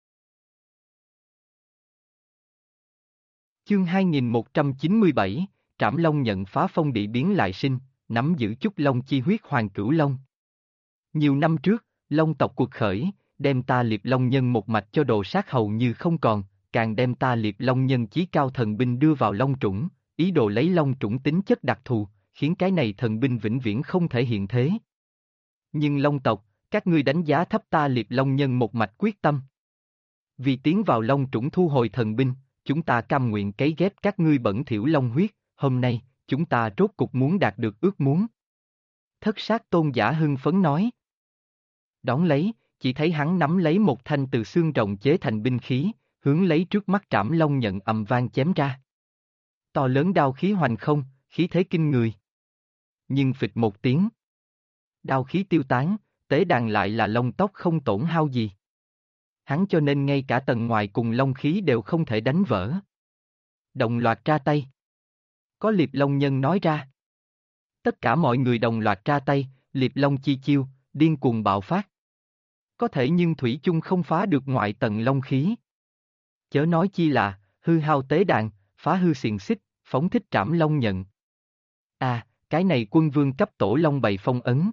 Chương 2197, Trảm Long nhận phá phong địa biến lại sinh, nắm giữ chút long chi huyết hoàng cửu long. Nhiều năm trước, long tộc cuộc khởi, đem ta liệp long nhân một mạch cho đồ sát hầu như không còn, càng đem ta liệp long nhân chí cao thần binh đưa vào long trũng, ý đồ lấy long trũng tính chất đặc thù, khiến cái này thần binh vĩnh viễn không thể hiện thế. Nhưng long tộc, các ngươi đánh giá thấp ta liệp long nhân một mạch quyết tâm. Vì tiến vào long trũng thu hồi thần binh, chúng ta cam nguyện cấy ghép các ngươi bẩn thỉu long huyết, hôm nay, chúng ta rốt cục muốn đạt được ước muốn. Thất sát tôn giả hưng phấn nói. Đón lấy, chỉ thấy hắn nắm lấy một thanh từ xương rồng chế thành binh khí, hướng lấy trước mắt Trảm Long nhận ầm vang chém ra. To lớn đao khí hoành không, khí thế kinh người. Nhưng phịch một tiếng. Đao khí tiêu tán, tế đàn lại là lông tóc không tổn hao gì. Hắn cho nên ngay cả tầng ngoài cùng long khí đều không thể đánh vỡ. Đồng loạt ra tay. Có liệp long nhân nói ra. Tất cả mọi người đồng loạt ra tay, liệp long chi chiêu, điên cuồng bạo phát. Có thể nhưng thủy chung không phá được ngoại tầng long khí. Chớ nói chi là, hư hao tế đàn, phá hư xiềng xích, phóng thích Trảm Long nhận. À, cái này quân vương cấp tổ long bày phong ấn.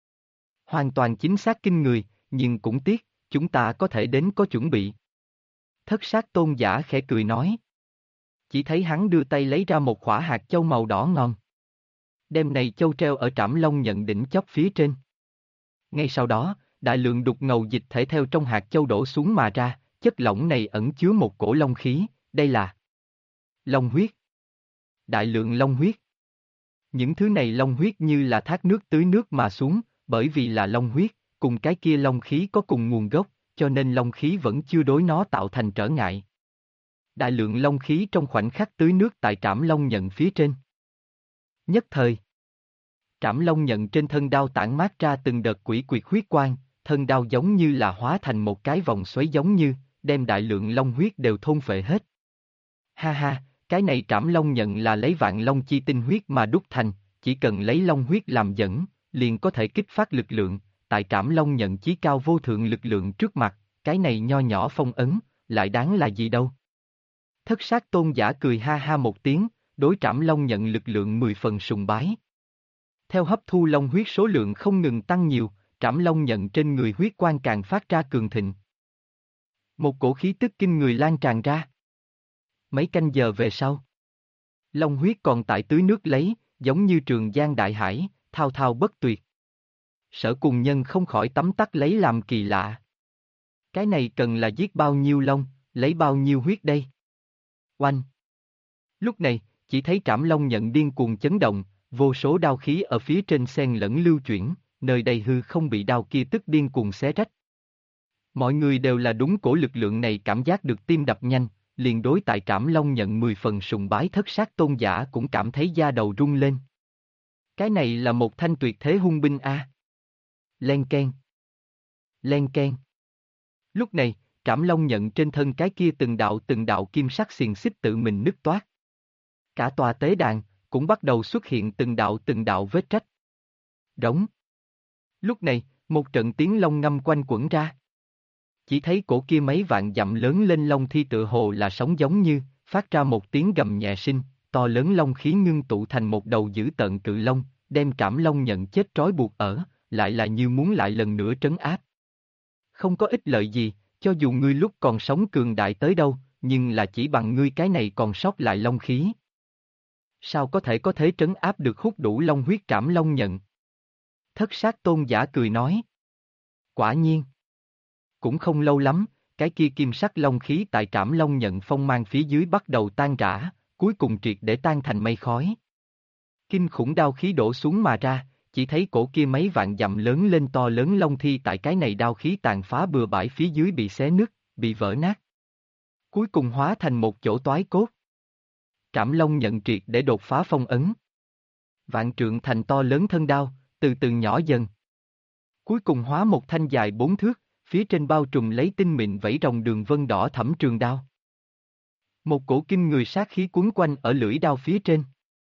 Hoàn toàn chính xác kinh người, nhưng cũng tiếc, chúng ta có thể đến có chuẩn bị. Thất sát tôn giả khẽ cười nói. Chỉ thấy hắn đưa tay lấy ra một khỏa hạt châu màu đỏ ngon. Đem này châu treo ở Trảm Long nhận đỉnh chóp phía trên. Ngay sau đó, đại lượng đục ngầu dịch thể theo trong hạt châu đổ xuống mà ra, chất lỏng này ẩn chứa một cổ long khí, đây là long huyết. Đại lượng long huyết. Những thứ này long huyết như là thác nước tưới nước mà xuống, bởi vì là long huyết, cùng cái kia long khí có cùng nguồn gốc, cho nên long khí vẫn chưa đối nó tạo thành trở ngại. Đại lượng long khí trong khoảnh khắc tưới nước tại Trảm Long nhận phía trên. Nhất thời, Trảm Long nhận trên thân đao tản mát ra từng đợt quỷ quyệt huyết quang, thân đao giống như là hóa thành một cái vòng xoáy giống như, đem đại lượng long huyết đều thôn phệ hết. Ha ha, cái này Trảm Long nhận là lấy vạn long chi tinh huyết mà đúc thành, chỉ cần lấy long huyết làm dẫn, liền có thể kích phát lực lượng, tại Trảm Long nhận chí cao vô thượng lực lượng trước mặt, cái này nho nhỏ phong ấn, lại đáng là gì đâu. Thất sát tôn giả cười ha ha một tiếng, đối Trảm Long nhận lực lượng 10 phần sùng bái. Theo hấp thu long huyết số lượng không ngừng tăng nhiều, Trảm Long nhận trên người huyết quang càng phát ra cường thịnh. Một cổ khí tức kinh người lan tràn ra. Mấy canh giờ về sau, long huyết còn tại tưới nước lấy, giống như trường giang đại hải, thao thao bất tuyệt. Sở Cùng Nhân không khỏi tấm tắc lấy làm kỳ lạ. Cái này cần là giết bao nhiêu long, lấy bao nhiêu huyết đây? Oanh! Lúc này, chỉ thấy Trảm Long nhận điên cuồng chấn động, vô số đao khí ở phía trên xen lẫn lưu chuyển, nơi đây hư không bị đao kia tức điên cuồng xé rách. Mọi người đều là đúng cổ lực lượng này cảm giác được tim đập nhanh, liền đối tại Trảm Long nhận 10 phần sùng bái thất sát tôn giả cũng cảm thấy da đầu rung lên. Cái này là một thanh tuyệt thế hung binh a. Len keng. Len keng. Lúc này, Trảm Long nhận trên thân cái kia từng đạo kim sắc xiềng xích tự mình nứt toát. Cả tòa tế đàn cũng bắt đầu xuất hiện từng đạo vết rách. Đống. Lúc này, một trận tiếng long ngâm quanh quẩn ra. Chỉ thấy cổ kia mấy vạn dặm lớn lên long thi tựa hồ là sống giống như, phát ra một tiếng gầm nhẹ sinh, to lớn long khí ngưng tụ thành một đầu dữ tợn cự long, đem Trảm Long nhận chết trói buộc ở, lại là như muốn lại lần nữa trấn áp. Không có ích lợi gì, cho dù ngươi lúc còn sống cường đại tới đâu, nhưng là chỉ bằng ngươi cái này còn sót lại long khí. Sao có thể có thế trấn áp được hút đủ long huyết Trảm Long nhận? Thất sát tôn giả cười nói. Quả nhiên. Cũng không lâu lắm, cái kia kim sắc long khí tại Trảm Long nhận phong mang phía dưới bắt đầu tan rã, cuối cùng triệt để tan thành mây khói. Kinh khủng đao khí đổ xuống mà ra, chỉ thấy cổ kia mấy vạn dặm lớn lên to lớn long thi tại cái này đao khí tàn phá bừa bãi phía dưới bị xé nứt, bị vỡ nát. Cuối cùng hóa thành một chỗ toái cốt. Trảm Long nhận triệt để đột phá phong ấn. Vạn trượng thành to lớn thân đao, từ từ nhỏ dần. Cuối cùng hóa một thanh dài 4 thước, phía trên bao trùm lấy tinh mịn vẫy rồng đường vân đỏ thẫm trường đao. Một cổ kinh người sát khí cuốn quanh ở lưỡi đao phía trên.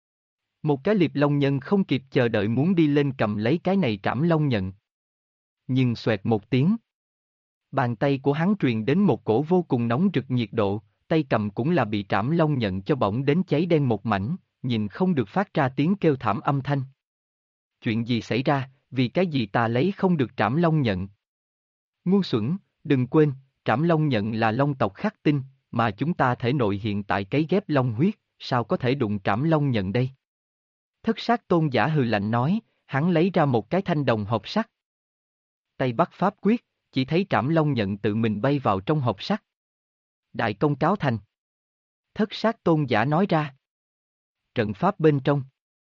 Một cái liệp long nhân không kịp chờ đợi muốn đi lên cầm lấy cái này Trảm Long nhận. Nhưng xoẹt một tiếng. Bàn tay của hắn truyền đến một cổ vô cùng nóng rực nhiệt độ, tay cầm cũng là bị Trảm Long nhận cho bỏng đến cháy đen một mảnh, nhìn không được phát ra tiếng kêu thảm âm thanh. Chuyện gì xảy ra, vì cái gì ta lấy không được Trảm Long Nhận? Ngu xuẩn, đừng quên, Trảm Long Nhận là long tộc khắc tinh, mà chúng ta thể nội hiện tại cấy ghép long huyết, sao có thể đụng Trảm Long Nhận đây? Thất sát tôn giả hừ lạnh nói, hắn lấy ra một cái thanh đồng hộp sắt. Tay bắt pháp quyết, chỉ thấy Trảm Long Nhận tự mình bay vào trong hộp sắt. Đại công cáo thành. Thất sát tôn giả nói ra. Trận pháp bên trong.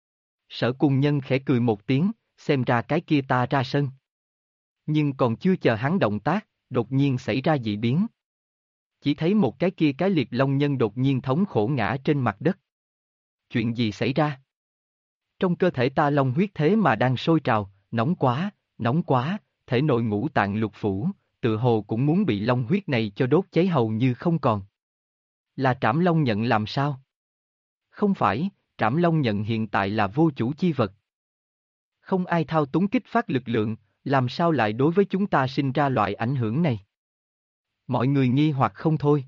Sở Cùng Nhân khẽ cười một tiếng, xem ra cái kia ta ra sân. Nhưng còn chưa chờ hắn động tác, đột nhiên xảy ra dị biến. Chỉ thấy một cái kia cái liệp long nhân đột nhiên thống khổ ngã trên mặt đất. Chuyện gì xảy ra? Trong cơ thể ta long huyết thế mà đang sôi trào, nóng quá, thể nội ngũ tạng lục phủ, tự hồ cũng muốn bị long huyết này cho đốt cháy hầu như không còn. Là Trảm Long Nhận làm sao? Không phải, Trảm Long Nhận hiện tại là vô chủ chi vật. Không ai thao túng kích phát lực lượng, làm sao lại đối với chúng ta sinh ra loại ảnh hưởng này? Mọi người nghi hoặc không thôi.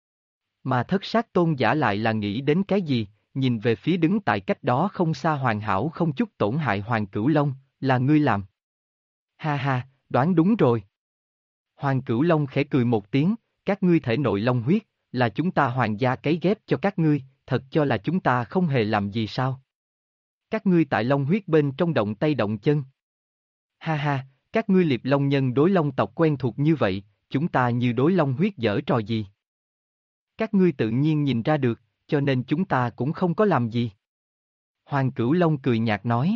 Mà thất sát tôn giả lại là nghĩ đến cái gì, nhìn về phía đứng tại cách đó không xa hoàn hảo không chút tổn hại Hoàng Cửu Long, là ngươi làm. Ha ha, đoán đúng rồi. Hoàng Cửu Long khẽ cười một tiếng, các ngươi thể nội long huyết, là chúng ta hoàng gia cấy ghép cho các ngươi, thật cho là chúng ta không hề làm gì sao? Các ngươi tại long huyết bên trong động tay động chân. Ha ha, các ngươi liệp long nhân đối long tộc quen thuộc như vậy, chúng ta như đối long huyết giở trò gì? Các ngươi tự nhiên nhìn ra được, cho nên chúng ta cũng không có làm gì. Hoàng Cửu Long cười nhạt nói.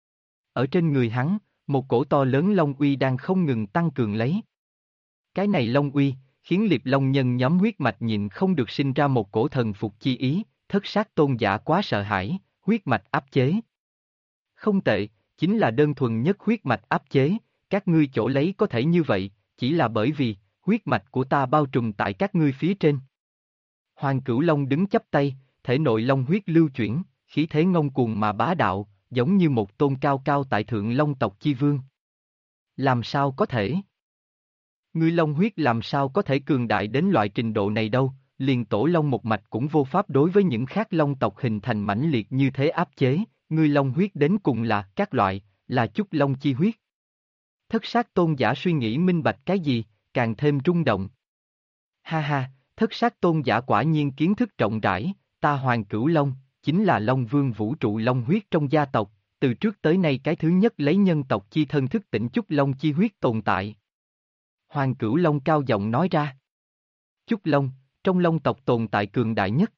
Ở trên người hắn, một cổ to lớn long uy đang không ngừng tăng cường lấy. Cái này long uy, khiến liệp long nhân nhóm huyết mạch nhìn không được sinh ra một cổ thần phục chi ý, thất sát tôn giả quá sợ hãi, huyết mạch áp chế. Không tệ, chính là đơn thuần nhất huyết mạch áp chế, các ngươi chỗ lấy có thể như vậy, chỉ là bởi vì, huyết mạch của ta bao trùm tại các ngươi phía trên. Hoàng Cửu Long đứng chắp tay, thể nội long huyết lưu chuyển, khí thế ngông cuồng mà bá đạo, giống như một tôn cao cao tại thượng long tộc chi vương. Làm sao có thể? Ngươi long huyết làm sao có thể cường đại đến loại trình độ này đâu, liền tổ long một mạch cũng vô pháp đối với những khác long tộc hình thành mãnh liệt như thế áp chế, ngươi long huyết đến cùng là các loại, là chút long chi huyết. Thất sát tôn giả suy nghĩ minh bạch cái gì, càng thêm rung động. Ha ha, thất sát tôn giả quả nhiên kiến thức rộng rãi, ta Hoàng Cửu Long, chính là Long Vương vũ trụ long huyết trong gia tộc, từ trước tới nay cái thứ nhất lấy nhân tộc chi thân thức tỉnh chút long chi huyết tồn tại. Hoàng Cửu Long cao giọng nói ra. Chúc Long, trong long tộc tồn tại cường đại nhất.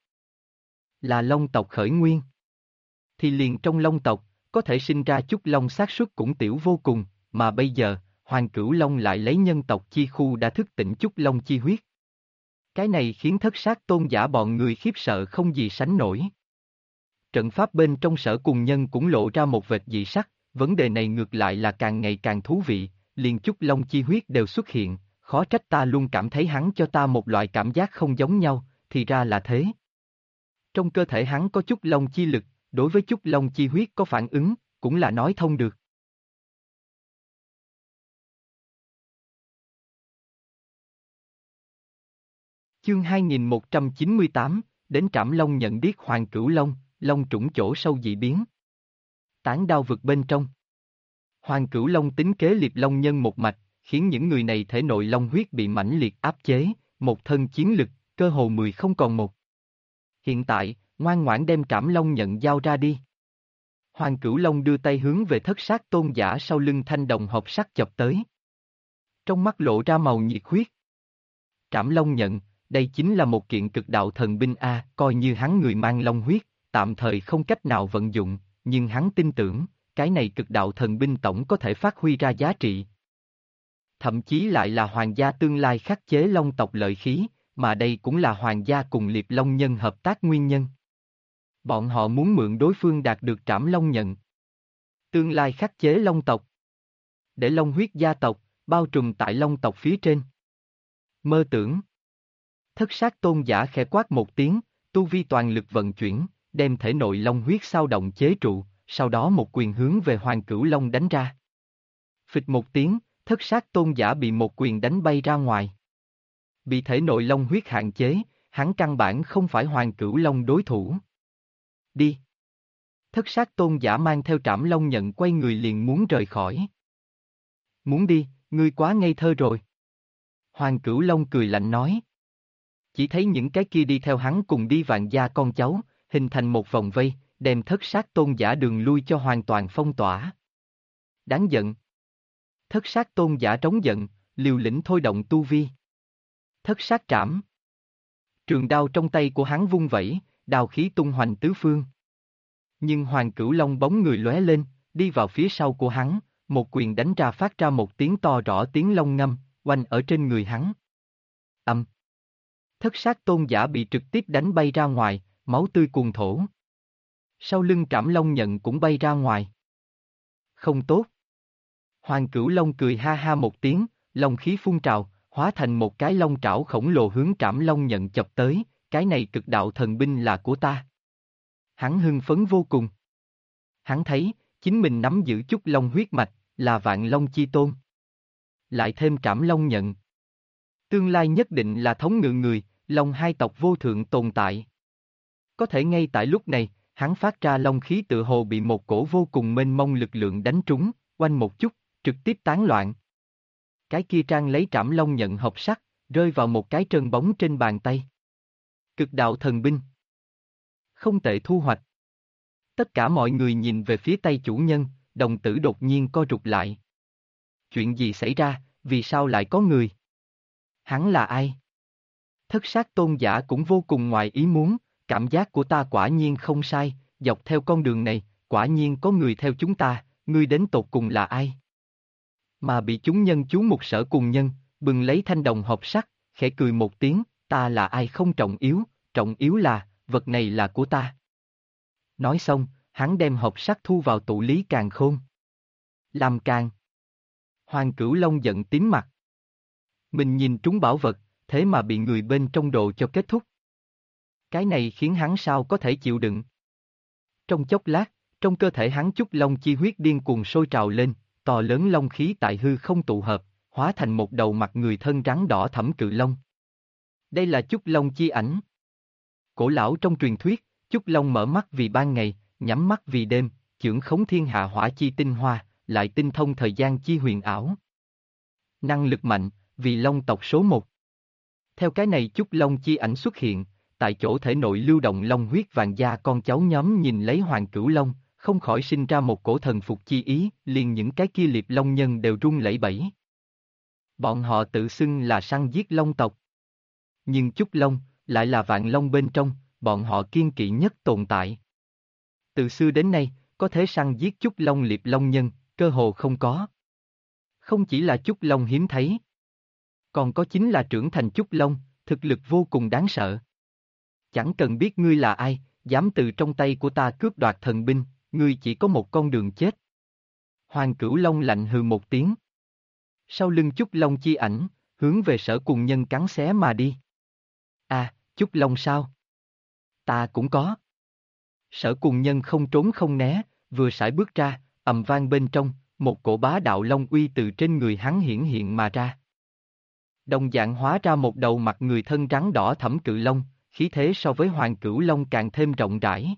Là long tộc khởi nguyên. Thì liền trong long tộc, có thể sinh ra chút long xác suất cũng tiểu vô cùng, mà bây giờ, Hoàng Cửu Long lại lấy nhân tộc chi khu đã thức tỉnh chút long chi huyết. Cái này khiến thất sát tôn giả bọn người khiếp sợ không gì sánh nổi. Trận pháp bên trong Sở Cùng Nhân cũng lộ ra một vệt dị sắc, vấn đề này ngược lại là càng ngày càng thú vị, liền chút long chi huyết đều xuất hiện, khó trách ta luôn cảm thấy hắn cho ta một loại cảm giác không giống nhau, thì ra là thế. Trong cơ thể hắn có chút long chi lực, đối với chút long chi huyết có phản ứng, cũng là nói thông được. Chương 2198, đến Trảm Long nhận biết Hoàng Cửu Long, Long trũng chỗ sâu dị biến. Tán đao vực bên trong. Hoàng Cửu Long tính kế liệp long nhân một mạch, khiến những người này thể nội long huyết bị mãnh liệt áp chế, một thân chiến lực, cơ hồ 10 không còn một. Hiện tại, ngoan ngoãn đem Trảm Long nhận giao ra đi. Hoàng Cửu Long đưa tay hướng về thất sát tôn giả sau lưng thanh đồng hộp sắt chập tới. Trong mắt lộ ra màu nhiệt huyết. Trảm Long nhận, đây chính là một kiện cực đạo thần binh A, coi như hắn người mang long huyết, tạm thời không cách nào vận dụng, nhưng hắn tin tưởng, cái này cực đạo thần binh tổng có thể phát huy ra giá trị. Thậm chí lại là hoàng gia tương lai khắc chế long tộc lợi khí, mà đây cũng là hoàng gia cùng liệp long nhân hợp tác nguyên nhân. Bọn họ muốn mượn đối phương đạt được Trảm Long nhận. Tương lai khắc chế long tộc. Để long huyết gia tộc, bao trùm tại long tộc phía trên. Mơ tưởng. Thất sát tôn giả khẽ quát một tiếng, tu vi toàn lực vận chuyển, đem thể nội long huyết sao động chế trụ, sau đó một quyền hướng về Hoàng Cửu Long đánh ra. Phịch một tiếng, thất sát tôn giả bị một quyền đánh bay ra ngoài. Bị thể nội long huyết hạn chế, hắn căn bản không phải Hoàng Cửu Long đối thủ. Đi. Thất sát tôn giả mang theo Trảm Long nhận quay người liền muốn rời khỏi. Muốn đi, ngươi quá ngây thơ rồi. Hoàng Cửu Long cười lạnh nói. Chỉ thấy những cái kia đi theo hắn cùng đi vạn gia con cháu, hình thành một vòng vây, đem thất sát tôn giả đường lui cho hoàn toàn phong tỏa. Đáng giận. Thất sát tôn giả trống giận, liều lĩnh thôi động tu vi. Thất sát trảm. Trường đao trong tay của hắn vung vẩy, đao khí tung hoành tứ phương. Nhưng Hoàng Cửu Long bóng người lóe lên, đi vào phía sau của hắn, một quyền đánh ra phát ra một tiếng to rõ tiếng long ngâm, oanh ở trên người hắn. Âm. Thất sát tôn giả bị trực tiếp đánh bay ra ngoài, máu tươi cuồn thổ. Sau lưng Trảm Long nhận cũng bay ra ngoài. Không tốt. Hoàng Cửu Long cười ha ha một tiếng, long khí phun trào, hóa thành một cái long trảo khổng lồ hướng Trảm Long nhận chập tới, cái này cực đạo thần binh là của ta. Hắn hưng phấn vô cùng. Hắn thấy, chính mình nắm giữ chút long huyết mạch, là Vạn Long Chi Tôn. Lại thêm Trảm Long nhận. Tương lai nhất định là thống ngự người, long hai tộc vô thượng tồn tại. Có thể ngay tại lúc này, hắn phát ra long khí tự hồ bị một cổ vô cùng mênh mông lực lượng đánh trúng, oanh một chút, trực tiếp tán loạn. Cái kia trang lấy Trảm Long nhận hợp sắc, rơi vào một cái trơn bóng trên bàn tay. Cực đạo thần binh. Không tệ thu hoạch. Tất cả mọi người nhìn về phía tay chủ nhân, đồng tử đột nhiên co rụt lại. Chuyện gì xảy ra, vì sao lại có người? Hắn là ai? Thất sát tôn giả cũng vô cùng ngoài ý muốn, cảm giác của ta quả nhiên không sai, dọc theo con đường này, quả nhiên có người theo chúng ta, ngươi đến tột cùng là ai? Mà bị chúng nhân chú mục Sở Cùng Nhân, bừng lấy thanh đồng hộp sắt, khẽ cười một tiếng, ta là ai không trọng yếu là, vật này là của ta. Nói xong, hắn đem hộp sắt thu vào tụ lý càn khôn. Làm càn. Hoàng Cửu Long giận tím mặt. Mình nhìn trúng bảo vật, thế mà bị người bên trong đồ cho kết thúc. Cái này khiến hắn sao có thể chịu đựng. Trong chốc lát, trong cơ thể hắn chút long chi huyết điên cuồng sôi trào lên, to lớn long khí tại hư không tụ hợp, hóa thành một đầu mặt người thân rắn đỏ thẫm cự long. Đây là chút long chi ảnh. Cổ lão trong truyền thuyết, chút long mở mắt vì ban ngày, nhắm mắt vì đêm, chưởng khống thiên hạ hỏa chi tinh hoa, lại tinh thông thời gian chi huyền ảo. Năng lực mạnh, vì long tộc số 1. Theo cái này chút long chi ảnh xuất hiện, tại chỗ thể nội lưu động long huyết vàng da con cháu nhóm nhìn lấy Hoàng Cửu Long, không khỏi sinh ra một cổ thần phục chi ý, liền những cái kia liệp long nhân đều run lẩy bẩy. Bọn họ tự xưng là săn giết long tộc. Nhưng chút long, lại là vạn long bên trong, bọn họ kiên kỵ nhất tồn tại. Từ xưa đến nay, có thể săn giết chút long liệp long nhân, cơ hồ không có. Không chỉ là chút long hiếm thấy, còn có chính là trưởng thành chút long, thực lực vô cùng đáng sợ. Chẳng cần biết ngươi là ai, dám từ trong tay của ta cướp đoạt thần binh, ngươi chỉ có một con đường chết. Hoàng Cửu Long lạnh hừ một tiếng. Sau lưng chút long chi ảnh, hướng về Sở Cùng Nhân cắn xé mà đi. À, chút long sao? Ta cũng có. Sở Cùng Nhân không trốn không né, vừa sải bước ra, ầm vang bên trong, một cổ bá đạo long uy từ trên người hắn hiển hiện mà ra. Đồng dạng hóa ra một đầu mặt người thân rắn đỏ thẫm cự long, khí thế so với Hoàng Cửu Long càng thêm rộng rãi.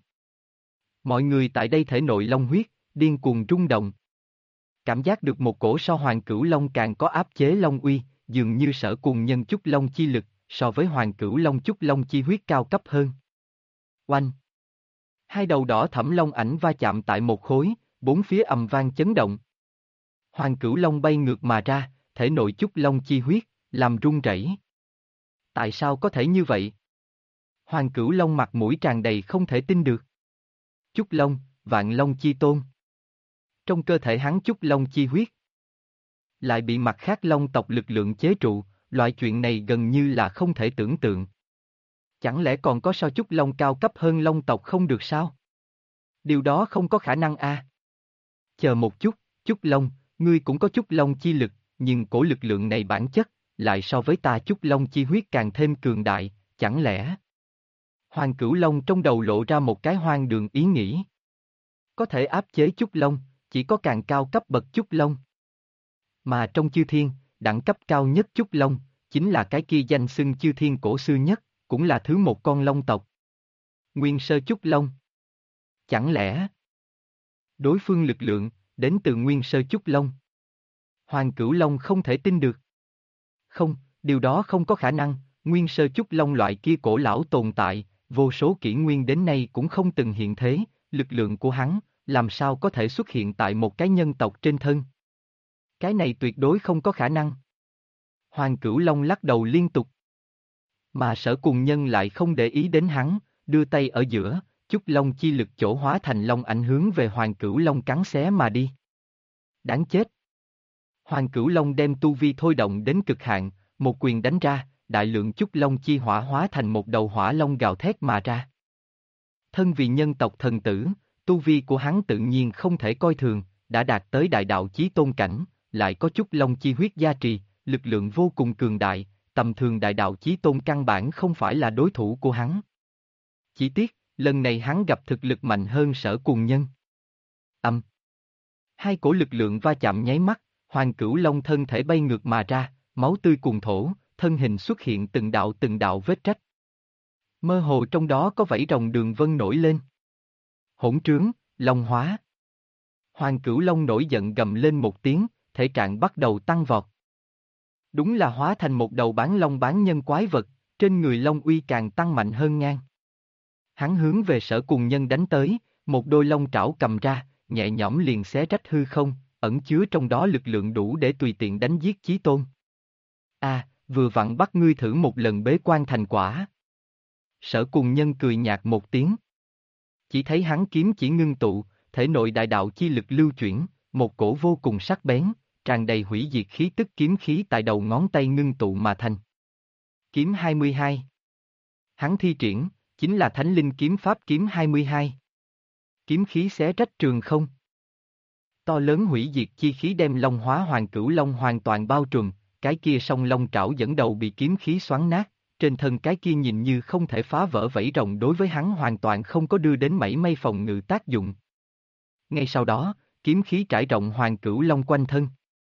Mọi người tại đây thể nội long huyết, điên cuồng rung động. Cảm giác được một cổ so Hoàng Cửu Long càng có áp chế long uy, dường như Sở Cùng Nhân chút long chi lực, so với Hoàng Cửu Long chút long chi huyết cao cấp hơn. Oanh! Hai đầu đỏ thẫm long ảnh va chạm tại một khối, bốn phía ầm vang chấn động. Hoàng Cửu Long bay ngược mà ra, thể nội chút long chi huyết, làm rung rẩy. Tại sao có thể như vậy? Hoàng Cửu Long mặt mũi tràn đầy không thể tin được. Chút long, Vạn Long Chi Tôn. Trong cơ thể hắn chút long chi huyết, lại bị mặt khác long tộc lực lượng chế trụ, loại chuyện này gần như là không thể tưởng tượng. Chẳng lẽ còn có sao chút long cao cấp hơn long tộc không được sao? Điều đó không có khả năng a. Chờ một chút, chút long, ngươi cũng có chút long chi lực, nhưng cổ lực lượng này bản chất, lại so với ta chút long chi huyết càng thêm cường đại, chẳng lẽ? Hoàng Cửu Long trong đầu lộ ra một cái hoang đường ý nghĩ. Có thể áp chế chút long, chỉ có càng cao cấp bậc chút long. Mà trong chư thiên, đẳng cấp cao nhất chút long, chính là cái kia danh xưng chư thiên cổ xưa nhất, cũng là thứ một con long tộc. Nguyên sơ chút long. Chẳng lẽ Đối phương lực lượng, đến từ Nguyên Sơ Chúc Long. Hoàng Cửu Long không thể tin được. Không, điều đó không có khả năng, Nguyên Sơ Chúc Long loại kia cổ lão tồn tại, vô số kỷ nguyên đến nay cũng không từng hiện thế, lực lượng của hắn, làm sao có thể xuất hiện tại một cái nhân tộc trên thân. Cái này tuyệt đối không có khả năng. Hoàng Cửu Long lắc đầu liên tục. Mà Sở Cùng Nhân lại không để ý đến hắn, đưa tay ở giữa, Chúc Long chi lực chỗ hóa thành long ảnh hướng về Hoàng Cửu Long cắn xé mà đi. Đáng chết! Hoàng Cửu Long đem tu vi thôi động đến cực hạn, một quyền đánh ra, đại lượng Chúc Long chi hỏa hóa thành một đầu hỏa long gào thét mà ra. Thân vì nhân tộc thần tử, tu vi của hắn tự nhiên không thể coi thường, đã đạt tới đại đạo chí tôn cảnh, lại có Chúc Long chi huyết gia trì, lực lượng vô cùng cường đại, tầm thường đại đạo chí tôn căn bản không phải là đối thủ của hắn. Chỉ tiếc, lần này hắn gặp thực lực mạnh hơn Sở Cùng Nhân. Hai cổ lực lượng va chạm nháy mắt, Hoàng Cửu Long thân thể bay ngược mà ra, máu tươi cuồn thổ, thân hình xuất hiện từng đạo vết rách. Mơ hồ trong đó có vảy rồng đường vân nổi lên. Hỗn trướng, long hóa. Hoàng Cửu Long nổi giận gầm lên một tiếng, thể trạng bắt đầu tăng vọt. Đúng là hóa thành một đầu bán long bán nhân quái vật, trên người long uy càng tăng mạnh hơn ngang. Hắn hướng về Sở Cùng Nhân đánh tới, một đôi long trảo cầm ra, nhẹ nhõm liền xé rách hư không, ẩn chứa trong đó lực lượng đủ để tùy tiện đánh giết chí tôn. Vừa vặn bắt ngươi thử một lần bế quan thành quả. Sở Cùng Nhân cười nhạt một tiếng. Chỉ thấy hắn kiếm chỉ ngưng tụ, thể nội đại đạo chi lực lưu chuyển, một cổ vô cùng sắc bén, tràn đầy hủy diệt khí tức kiếm khí tại đầu ngón tay ngưng tụ mà thành. Kiếm 22. Hắn thi triển, chính là Thánh Linh kiếm pháp kiếm 22. Kiếm khí xé rách trường không. To lớn hủy diệt chi khí đem Long Hóa Hoàng Cửu Long hoàn toàn bao trùm, cái kia song long trảo dẫn đầu bị kiếm khí xoắn nát, trên thân cái kia nhìn như không thể phá vỡ vảy rồng đối với hắn hoàn toàn không có đưa đến mảy may phòng ngự tác dụng. Ngay sau đó, kiếm khí trải rộng Hoàng Cửu Long quanh thân.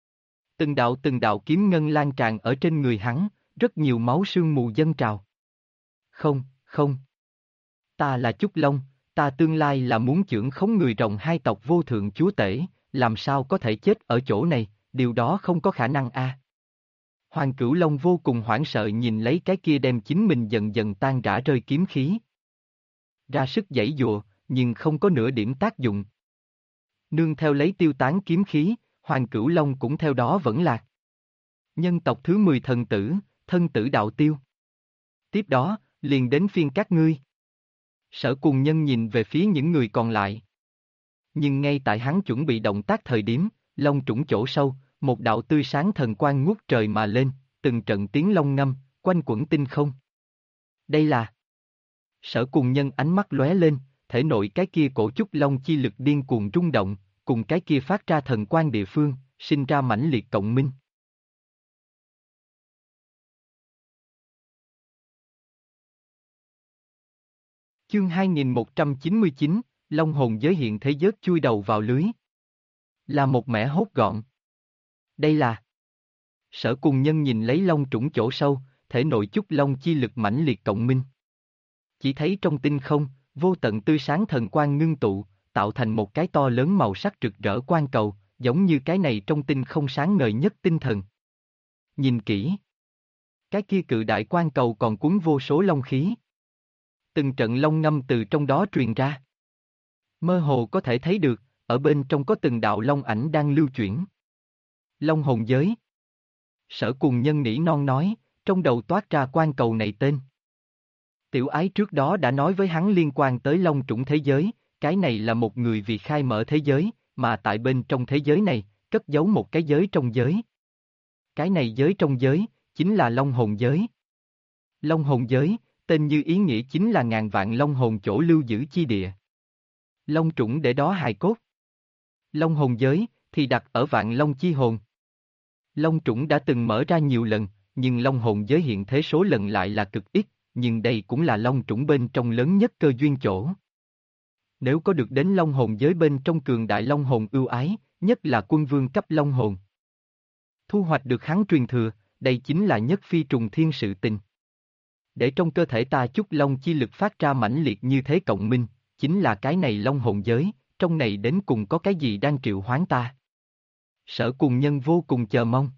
Từng đạo kiếm ngân lan tràn ở trên người hắn, rất nhiều máu sương mù dâng trào. Không. Ta là Chúc Long, ta tương lai là muốn chưởng khống người rồng hai tộc vô thượng chúa tể, làm sao có thể chết ở chỗ này, điều đó không có khả năng a. Hoàng Cửu Long vô cùng hoảng sợ nhìn lấy cái kia đem chính mình dần dần tan rã rơi kiếm khí. Ra sức giãy giụa, nhưng không có nửa điểm tác dụng. Nương theo lấy tiêu tán kiếm khí, Hoàng Cửu Long cũng theo đó vẫn lạc. Nhân tộc thứ 10 thần tử, thân tử đạo tiêu. Tiếp đó, liền đến phiên các ngươi. Sở Cùng Nhân nhìn về phía những người còn lại. Nhưng ngay tại hắn chuẩn bị động tác thời điểm, long trũng chỗ sâu, một đạo tươi sáng thần quang ngút trời mà lên, từng trận tiếng long ngâm, quanh quẩn tinh không. Đây là... Sở Cùng Nhân ánh mắt lóe lên, thể nội cái kia cổ Chúc Long chi lực điên cuồng rung động, cùng cái kia phát ra thần quang địa phương, sinh ra mãnh liệt cộng minh. Chương 2199, Long hồn giới hiện thế giới chui đầu vào lưới. Là một mẻ hốt gọn. Đây là... Sở Cùng Nhân nhìn lấy long trũng chỗ sâu, thể nội Chúc Long chi lực mãnh liệt cộng minh. Chỉ thấy trong tinh không, vô tận tươi sáng thần quang ngưng tụ, tạo thành một cái to lớn màu sắc rực rỡ quang cầu, giống như cái này trong tinh không sáng ngời nhất tinh thần. Nhìn kỹ. Cái kia cự đại quang cầu còn cuốn vô số long khí. Từng trận long ngâm từ trong đó truyền ra. Mơ hồ có thể thấy được, ở bên trong có từng đạo long ảnh đang lưu chuyển. Long hồn giới. Sở Cùng Nhân nỉ non nói, trong đầu toát ra quang cầu này tên. Tiểu Ái trước đó đã nói với hắn liên quan tới long trũng thế giới, cái này là một người vì khai mở thế giới, mà tại bên trong thế giới này, cất giấu một cái giới trong giới. Cái này giới trong giới, chính là long hồn giới. Long hồn giới, tên như ý nghĩa chính là ngàn vạn long hồn chỗ lưu giữ chi địa. Long trũng để đó hài cốt. Long hồn giới, thì đặt ở vạn long chi hồn. Long trũng đã từng mở ra nhiều lần, nhưng long hồn giới hiện thế số lần lại là cực ít, nhưng đây cũng là long trũng bên trong lớn nhất cơ duyên chỗ. Nếu có được đến long hồn giới bên trong cường đại long hồn ưu ái, nhất là quân vương cấp long hồn. Thu hoạch được hắn truyền thừa, đây chính là nhất phi trùng thiên sự tình. Để trong cơ thể ta Chúc Long chi lực phát ra mãnh liệt như thế cộng minh, chính là cái này long hồn giới, trong này đến cùng có cái gì đang triệu hoán ta. Sở Cùng Nhân vô cùng chờ mong.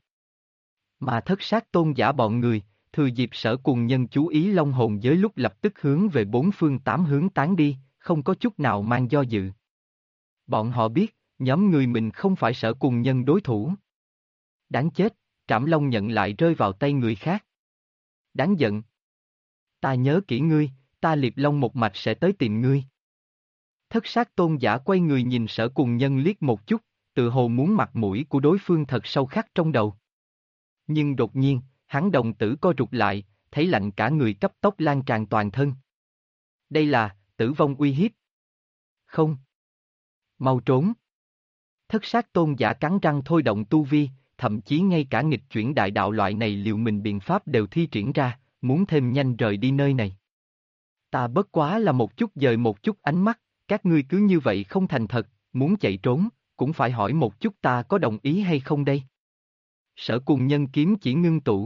Mà Thất Sát Tôn giả bọn người, thừa dịp Sở Cùng Nhân chú ý Long hồn giới lúc lập tức hướng về bốn phương tám hướng tán đi, không có chút nào mang do dự. Bọn họ biết, nhóm người mình không phải Sở Cùng Nhân đối thủ. Đáng chết, Trảm Long nhận lại rơi vào tay người khác. Đáng giận. Ta nhớ kỹ ngươi, ta Liệp Long một mạch sẽ tới tìm ngươi. Thất Sát Tôn giả quay người nhìn Sở Cùng Nhân liếc một chút, tự hồ muốn mặt mũi của đối phương thật sâu khắc trong đầu. Nhưng đột nhiên, hắn đồng tử co rụt lại, thấy lạnh cả người cấp tốc lan tràn toàn thân. Đây là tử vong uy hiếp. Không. Mau trốn. Thất Sát Tôn giả cắn răng thôi động tu vi, thậm chí ngay cả nghịch chuyển đại đạo loại này liệu mình biện pháp đều thi triển ra, muốn thêm nhanh rời đi nơi này. Ta bất quá là một chút dời một chút ánh mắt, các ngươi cứ như vậy không thành thật, muốn chạy trốn, cũng phải hỏi một chút ta có đồng ý hay không đây. Sở Cùng Nhân kiếm chỉ ngưng tụ.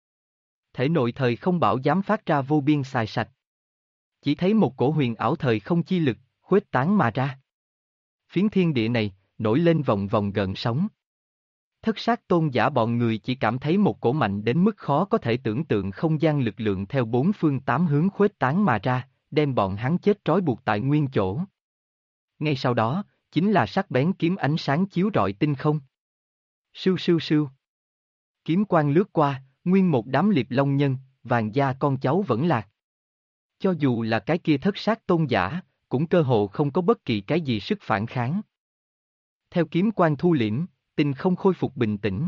Thể nội thời không bảo dám phát ra vô biên xài sạch. Chỉ thấy một cổ huyền ảo thời không chi lực, khuếch tán mà ra. Phiến thiên địa này, nổi lên vòng vòng gợn sóng. Thất Sát Tôn giả bọn người chỉ cảm thấy một cổ mạnh đến mức khó có thể tưởng tượng không gian lực lượng theo bốn phương tám hướng khuếch tán mà ra, đem bọn hắn chết trói buộc tại nguyên chỗ. Ngay sau đó, chính là sắc bén kiếm ánh sáng chiếu rọi tinh không. Sưu sưu sưu. Kiếm quang lướt qua, nguyên một đám Liệp Long nhân, vàng da con cháu vẫn lạc. Cho dù là cái kia Thất Sát Tôn giả, cũng cơ hồ không có bất kỳ cái gì sức phản kháng. Theo kiếm quang thu liễm, tinh không khôi phục bình tĩnh.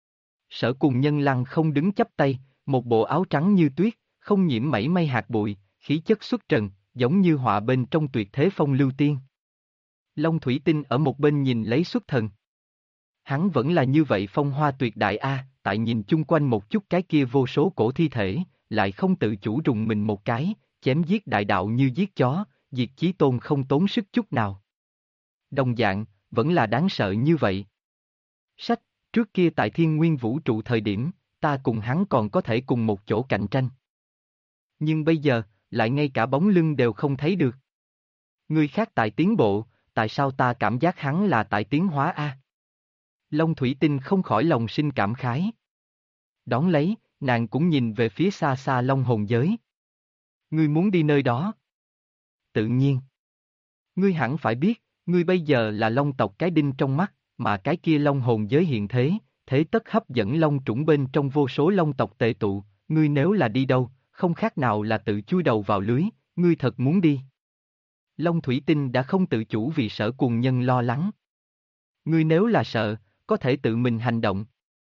Sở Cùng Nhân lăng không đứng chắp tay, một bộ áo trắng như tuyết, không nhiễm mảy may hạt bụi, khí chất xuất trần, giống như họa bên trong tuyệt thế phong lưu tiên. Long Thủy Tinh ở một bên nhìn lấy xuất thần. Hắn vẫn là như vậy phong hoa tuyệt đại a, tại nhìn chung quanh một chút cái kia vô số cổ thi thể, lại không tự chủ rùng mình một cái, chém giết đại đạo như giết chó, diệt chí tôn không tốn sức chút nào. Đồng dạng, vẫn là đáng sợ như vậy. Sách, trước kia tại Thiên Nguyên Vũ trụ thời điểm, ta cùng hắn còn có thể cùng một chỗ cạnh tranh. Nhưng bây giờ, lại ngay cả bóng lưng đều không thấy được. Người khác tại tiến bộ, tại sao ta cảm giác hắn là tại tiến hóa a? Long Thủy Tinh không khỏi lòng sinh cảm khái. Đón lấy, nàng cũng nhìn về phía xa xa Long hồn giới. Ngươi muốn đi nơi đó? Tự nhiên. Ngươi hẳn phải biết, ngươi bây giờ là Long tộc cái đinh trong mắt, mà cái kia Long hồn giới hiện thế, thế tất hấp dẫn Long trũng bên trong vô số Long tộc tề tụ, ngươi nếu là đi đâu, không khác nào là tự chui đầu vào lưới, ngươi thật muốn đi. Long Thủy Tinh đã không tự chủ vì Sở Cùng Nhân lo lắng. Ngươi nếu là sợ, có thể tự mình hành động.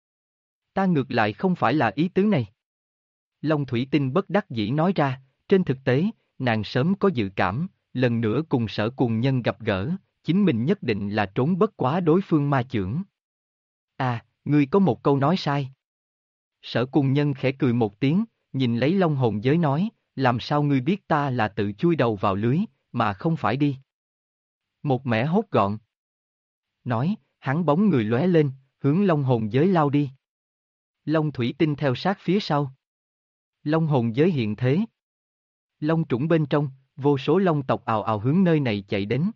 Ta ngược lại không phải là ý tứ này. Long Thủy Tinh bất đắc dĩ nói ra, trên thực tế, nàng sớm có dự cảm, lần nữa cùng Sở Cùng Nhân gặp gỡ, chính mình nhất định là trốn bất quá đối phương ma chưởng. À, ngươi có một câu nói sai. Sở Cùng Nhân khẽ cười một tiếng, nhìn lấy Long hồn giới nói, làm sao ngươi biết ta là tự chui đầu vào lưới, mà không phải đi. Một mẻ hốt gọn. Nói, hắn bóng người lóe lên, hướng Long hồn giới lao đi. Long Thủy Tinh theo sát phía sau. Long hồn giới hiện thế. Long trũng bên trong, vô số Long tộc ào ào hướng nơi này chạy đến.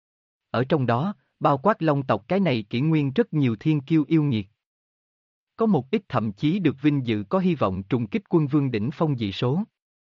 Ở trong đó, bao quát Long tộc cái này kỷ nguyên rất nhiều thiên kiêu yêu nghiệt. Có một ít thậm chí được vinh dự có hy vọng trùng kích quân vương đỉnh phong dị số.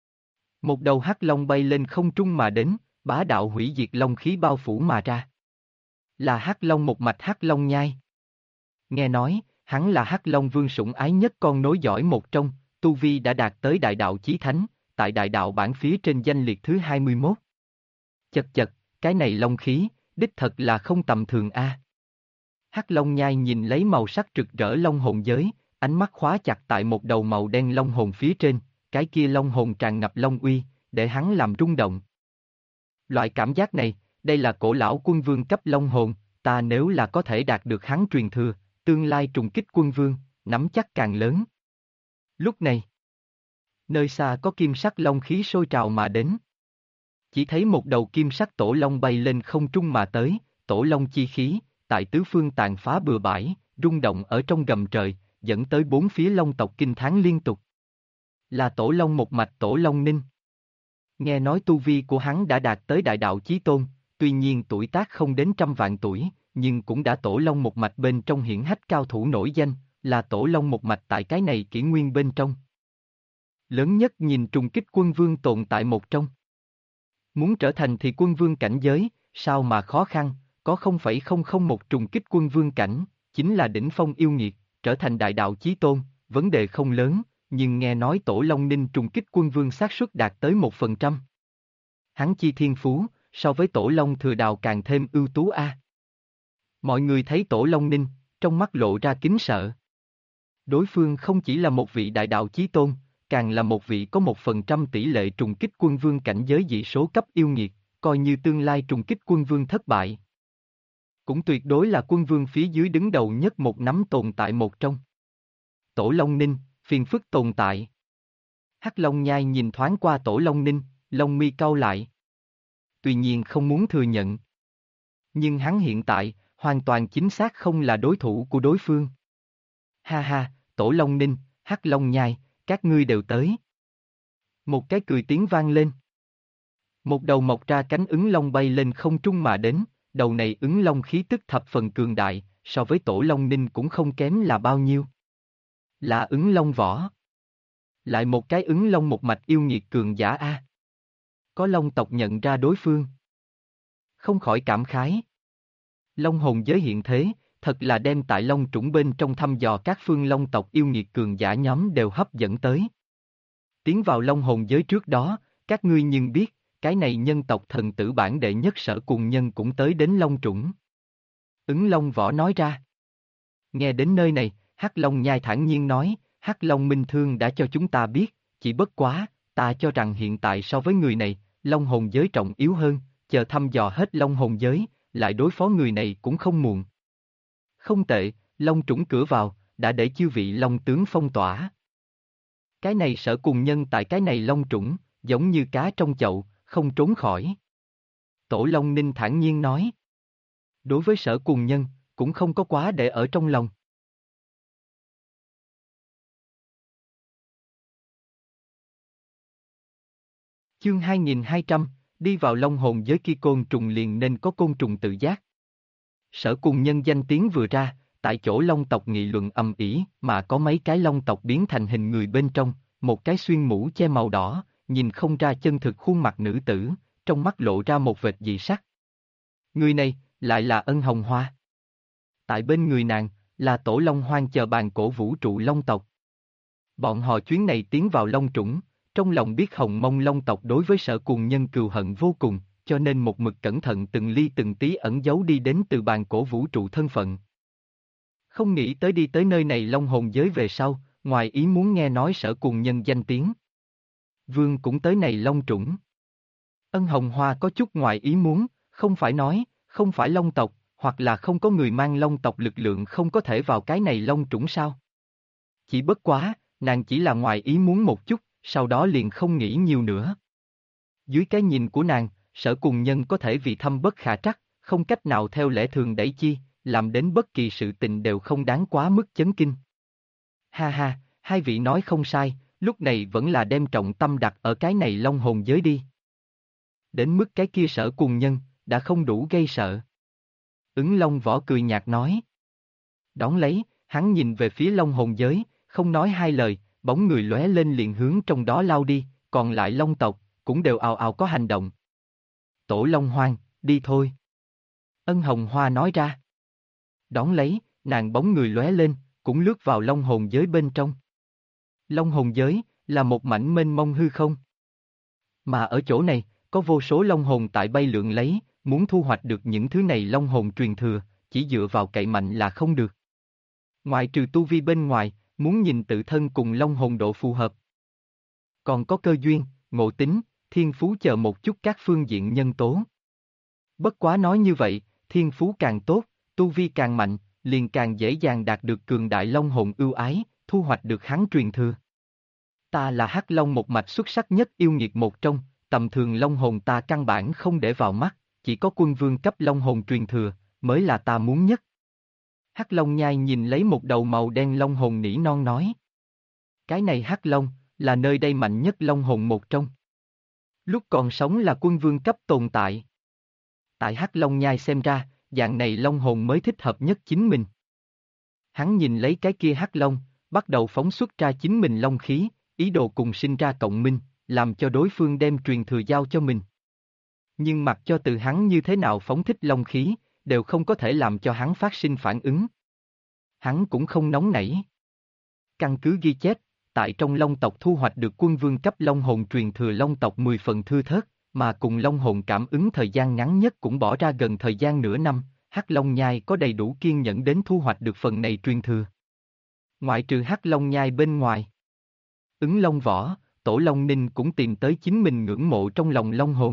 Một đầu hắc long bay lên không trung mà đến, bá đạo hủy diệt long khí bao phủ mà ra. Là hắc long một mạch hắc long nhai. Nghe nói, hắn là hắc long vương sủng ái nhất con nối dõi một trong, tu vi đã đạt tới đại đạo chí thánh, tại đại đạo bảng phía trên danh liệt thứ 21. Chật chật, cái này long khí, đích thật là không tầm thường a. Hắc long nhai nhìn lấy màu sắc rực rỡ long hồn giới, ánh mắt khóa chặt tại một đầu màu đen long hồn phía trên, cái kia long hồn tràn ngập long uy, để hắn làm rung động. Loại cảm giác này, đây là cổ lão quân vương cấp long hồn, ta nếu là có thể đạt được hắn truyền thừa, tương lai trùng kích quân vương, nắm chắc càng lớn. Lúc này, nơi xa có kim sắc long khí sôi trào mà đến. Chỉ thấy một đầu kim sắc tổ long bay lên không trung mà tới, tổ long chi khí, tại tứ phương tàn phá bừa bãi, rung động ở trong gầm trời, dẫn tới bốn phía long tộc kinh thán liên tục. Là tổ long một mạch tổ long ninh. Nghe nói tu vi của hắn đã đạt tới đại đạo chí tôn, tuy nhiên tuổi tác không đến 100 vạn tuổi, nhưng cũng đã tổ long một mạch bên trong hiển hách cao thủ nổi danh, là tổ long một mạch tại cái này kỷ nguyên bên trong. Lớn nhất nhìn trùng kích quân vương tồn tại một trong. Muốn trở thành thì quân vương cảnh giới, sao mà khó khăn, có 0,001 trùng kích quân vương cảnh, chính là đỉnh phong yêu nghiệt, trở thành đại đạo chí tôn, vấn đề không lớn, nhưng nghe nói tổ long ninh trùng kích quân vương xác suất đạt tới 1%. Hắn chi thiên phú, so với tổ long thừa đào càng thêm ưu tú a. Mọi người thấy tổ long ninh, trong mắt lộ ra kính sợ. Đối phương không chỉ là một vị đại đạo chí tôn, càng là một vị có 1% tỷ lệ trùng kích quân vương cảnh giới dị số cấp yêu nghiệt, coi như tương lai trùng kích quân vương thất bại. Cũng tuyệt đối là quân vương phía dưới đứng đầu nhất một nắm tồn tại một trong. Tổ Long Ninh, phiền phức tồn tại. Hắc Long Nhai nhìn thoáng qua Tổ Long Ninh, lông mi cau lại. Tuy nhiên không muốn thừa nhận. Nhưng hắn hiện tại, hoàn toàn chính xác không là đối thủ của đối phương. Ha ha, Tổ Long Ninh, Hắc Long Nhai, các ngươi đều tới. Một cái cười tiếng vang lên. Một đầu mọc ra cánh ứng long bay lên không trung mà đến, đầu này ứng long khí tức thập phần cường đại, so với Tổ Long Ninh cũng không kém là bao nhiêu. Là ứng long võ. Lại một cái ứng long một mạch yêu nghiệt cường giả a. Có long tộc nhận ra đối phương. Không khỏi cảm khái. Long hồn giới hiện thế, thật là đem tại long trũng bên trong thăm dò các phương long tộc yêu nghiệt cường giả nhóm đều hấp dẫn tới. Tiến vào long hồn giới trước đó, các ngươi nhưng biết, cái này nhân tộc thần tử bản đệ nhất Sở Cùng Nhân cũng tới đến long trũng. Ứng long võ nói ra. Nghe đến nơi này, Hắc Long Nhai thản nhiên nói, Hắc Long Minh Thương đã cho chúng ta biết, chỉ bất quá, ta cho rằng hiện tại so với người này, long hồn giới trọng yếu hơn, chờ thăm dò hết long hồn giới, lại đối phó người này cũng không muộn. Không tệ, long trũng cửa vào, đã để chư vị long tướng phong tỏa. Cái này Sở Cùng Nhân tại cái này long trũng, giống như cá trong chậu, không trốn khỏi. Tổ Long Ninh thản nhiên nói. Đối với Sở Cùng Nhân, cũng không có quá để ở trong lòng. Chương 2200, đi vào long hồn giới kia côn trùng liền nên có côn trùng tự giác. Sở Cùng Nhân danh tiếng vừa ra, tại chỗ long tộc nghị luận ầm ĩ, mà có mấy cái long tộc biến thành hình người bên trong, một cái xuyên mũ che màu đỏ, nhìn không ra chân thực khuôn mặt nữ tử, trong mắt lộ ra một vệt dị sắc. Người này, lại là Ân Hồng Hoa. Tại bên người nàng, là Tổ Long Hoang chờ bàn cổ vũ trụ long tộc. Bọn họ chuyến này tiến vào long trũng, trong lòng biết Hồng Mông long tộc đối với Sở Cùng Nhân cừu hận vô cùng, cho nên một mực cẩn thận từng ly từng tí ẩn giấu đi đến từ bàn cổ vũ trụ thân phận. Không nghĩ tới đi tới nơi này long hồn giới về sau, ngoài ý muốn nghe nói Sở Cùng Nhân danh tiếng. Vương cũng tới này long trũng. Ân Hồng Hoa có chút ngoài ý muốn, không phải nói, không phải long tộc, hoặc là không có người mang long tộc lực lượng không có thể vào cái này long trũng sao. Chỉ bất quá, nàng chỉ là ngoài ý muốn một chút, sau đó liền không nghĩ nhiều nữa. Dưới cái nhìn của nàng, Sở Cùng Nhân có thể vì thâm bất khả trắc, không cách nào theo lẽ thường đẩy chi, làm đến bất kỳ sự tình đều không đáng quá mức chấn kinh. Ha ha, hai vị nói không sai, lúc này vẫn là đem trọng tâm đặt ở cái này long hồn giới đi. Đến mức cái kia Sở Cùng Nhân, đã không đủ gây sợ. Ứng Long Võ cười nhạt nói. Đón lấy, hắn nhìn về phía long hồn giới, không nói hai lời, bóng người lóe lên liền hướng trong đó lao đi, còn lại long tộc, cũng đều ào ào có hành động. Tổ Long Hoang, đi thôi. Ân Hồng Hoa nói ra. Đón lấy, nàng bóng người lóe lên, cũng lướt vào long hồn giới bên trong. Long hồn giới, là một mảnh mênh mông hư không. Mà ở chỗ này, có vô số long hồn tại bay lượn lấy, muốn thu hoạch được những thứ này long hồn truyền thừa, chỉ dựa vào cậy mạnh là không được. Ngoại trừ tu vi bên ngoài, muốn nhìn tự thân cùng long hồn độ phù hợp. Còn có cơ duyên, ngộ tính, thiên phú chờ một chút các phương diện nhân tố. Bất quá nói như vậy, thiên phú càng tốt, tu vi càng mạnh, liền càng dễ dàng đạt được cường đại long hồn ưu ái, thu hoạch được hắn truyền thừa. Ta là Hắc Long một mạch xuất sắc nhất yêu nghiệt một trong, tầm thường long hồn ta căn bản không để vào mắt, chỉ có quân vương cấp long hồn truyền thừa, mới là ta muốn nhất. Hắc Long Nhai nhìn lấy một đầu màu đen long hồn nỉ non nói. Cái này Hắc Long, là nơi đây mạnh nhất long hồn một trong. Lúc còn sống là quân vương cấp tồn tại. Tại Hắc Long Nhai xem ra, dạng này long hồn mới thích hợp nhất chính mình. Hắn nhìn lấy cái kia Hắc Long, bắt đầu phóng xuất ra chính mình long khí, ý đồ cùng sinh ra cộng minh, làm cho đối phương đem truyền thừa giao cho mình. Nhưng mặc cho từ hắn như thế nào phóng thích long khí, đều không có thể làm cho hắn phát sinh phản ứng. Hắn cũng không nóng nảy. Căn cứ ghi chép, tại trong long tộc thu hoạch được quân vương cấp long hồn truyền thừa long tộc 10 phần thưa thớt, mà cùng long hồn cảm ứng thời gian ngắn nhất cũng bỏ ra gần thời gian nửa năm, Hắc Long Nhai có đầy đủ kiên nhẫn đến thu hoạch được phần này truyền thừa. Ngoại trừ Hắc Long Nhai bên ngoài, Ứng Long Võ, Tổ Long Ninh cũng tìm tới chính mình ngưỡng mộ trong lòng long hồn.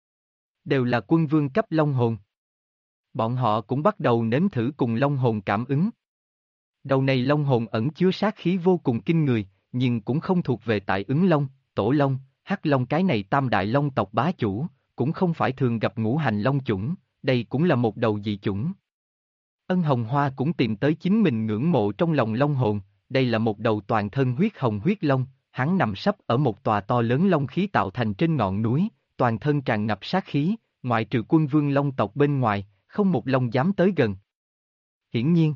Đều là quân vương cấp long hồn. Bọn họ cũng bắt đầu nếm thử cùng long hồn cảm ứng. Đầu này long hồn ẩn chứa sát khí vô cùng kinh người, nhưng cũng không thuộc về tại Ứng Long, Tổ Long, Hắc Long cái này tam đại long tộc bá chủ, cũng không phải thường gặp ngũ hành long chủng, đây cũng là một đầu dị chủng. Ân Hồng Hoa cũng tìm tới chính mình ngưỡng mộ trong lòng long hồn, đây là một đầu toàn thân huyết hồng huyết long, hắn nằm sấp ở một tòa to lớn long khí tạo thành trên ngọn núi, toàn thân tràn ngập sát khí, ngoại trừ quân vương long tộc bên ngoài, không một long dám tới gần. Hiển nhiên,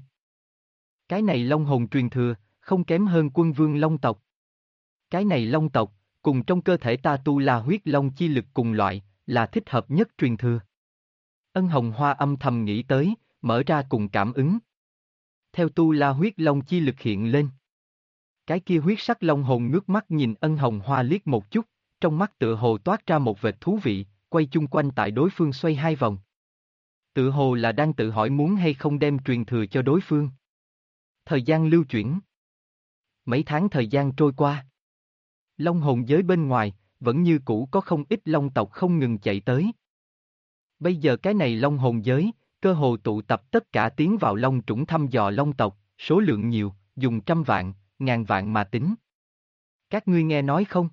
cái này long hồn truyền thừa, không kém hơn quân vương long tộc. Cái này long tộc, cùng trong cơ thể ta tu là huyết long chi lực cùng loại, là thích hợp nhất truyền thừa. Ân Hồng Hoa âm thầm nghĩ tới, mở ra cùng cảm ứng. Theo tu la huyết long chi lực hiện lên. Cái kia huyết sắc long hồn ngước mắt nhìn Ân Hồng Hoa liếc một chút, trong mắt tựa hồ toát ra một vệt thú vị, quay chung quanh tại đối phương xoay hai vòng. Tựa hồ là đang tự hỏi muốn hay không đem truyền thừa cho đối phương. Thời gian lưu chuyển. Mấy tháng thời gian trôi qua. Long hồn giới bên ngoài, vẫn như cũ có không ít long tộc không ngừng chạy tới. Bây giờ cái này long hồn giới, cơ hồ tụ tập tất cả tiến vào long trũng thăm dò long tộc, số lượng nhiều, dùng trăm vạn, ngàn vạn mà tính. Các ngươi nghe nói không?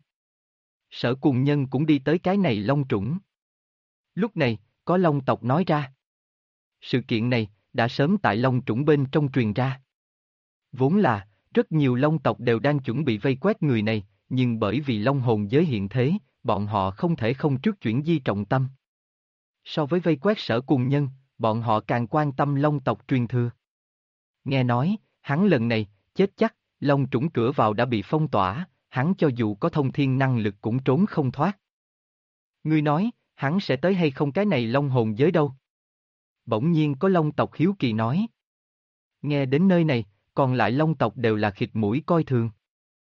Sở Cùng Nhân cũng đi tới cái này long trũng. Lúc này, có long tộc nói ra. Sự kiện này, đã sớm tại long trũng bên trong truyền ra. Vốn là, rất nhiều long tộc đều đang chuẩn bị vây quét người này, nhưng bởi vì long hồn giới hiện thế, bọn họ không thể không trước chuyển di trọng tâm. So với vây quét Sở Cùng Nhân, bọn họ càng quan tâm long tộc truyền thừa. Nghe nói, hắn lần này, chết chắc, long trũng cửa vào đã bị phong tỏa, hắn cho dù có thông thiên năng lực cũng trốn không thoát. Ngươi nói, hắn sẽ tới hay không cái này long hồn giới đâu? Bỗng nhiên có long tộc hiếu kỳ nói. Nghe đến nơi này, còn lại long tộc đều là khịt mũi coi thường.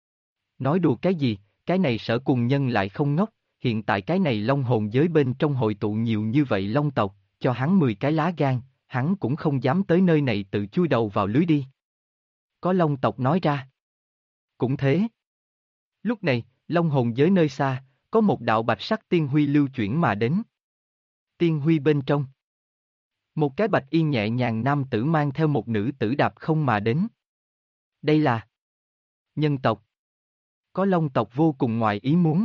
Nói đùa cái gì, cái này Sở Cùng Nhân lại không ngốc, hiện tại cái này long hồn giới bên trong hội tụ nhiều như vậy long tộc, cho hắn 10 cái lá gan, hắn cũng không dám tới nơi này tự chui đầu vào lưới đi. Có long tộc nói ra. Cũng thế. Lúc này, long hồn giới nơi xa, có một đạo bạch sắc tiên huy lưu chuyển mà đến. Tiên huy bên trong. Một cái bạch y nhẹ nhàng nam tử mang theo một nữ tử đạp không mà đến. Đây là nhân tộc. Có long tộc vô cùng ngoài ý muốn.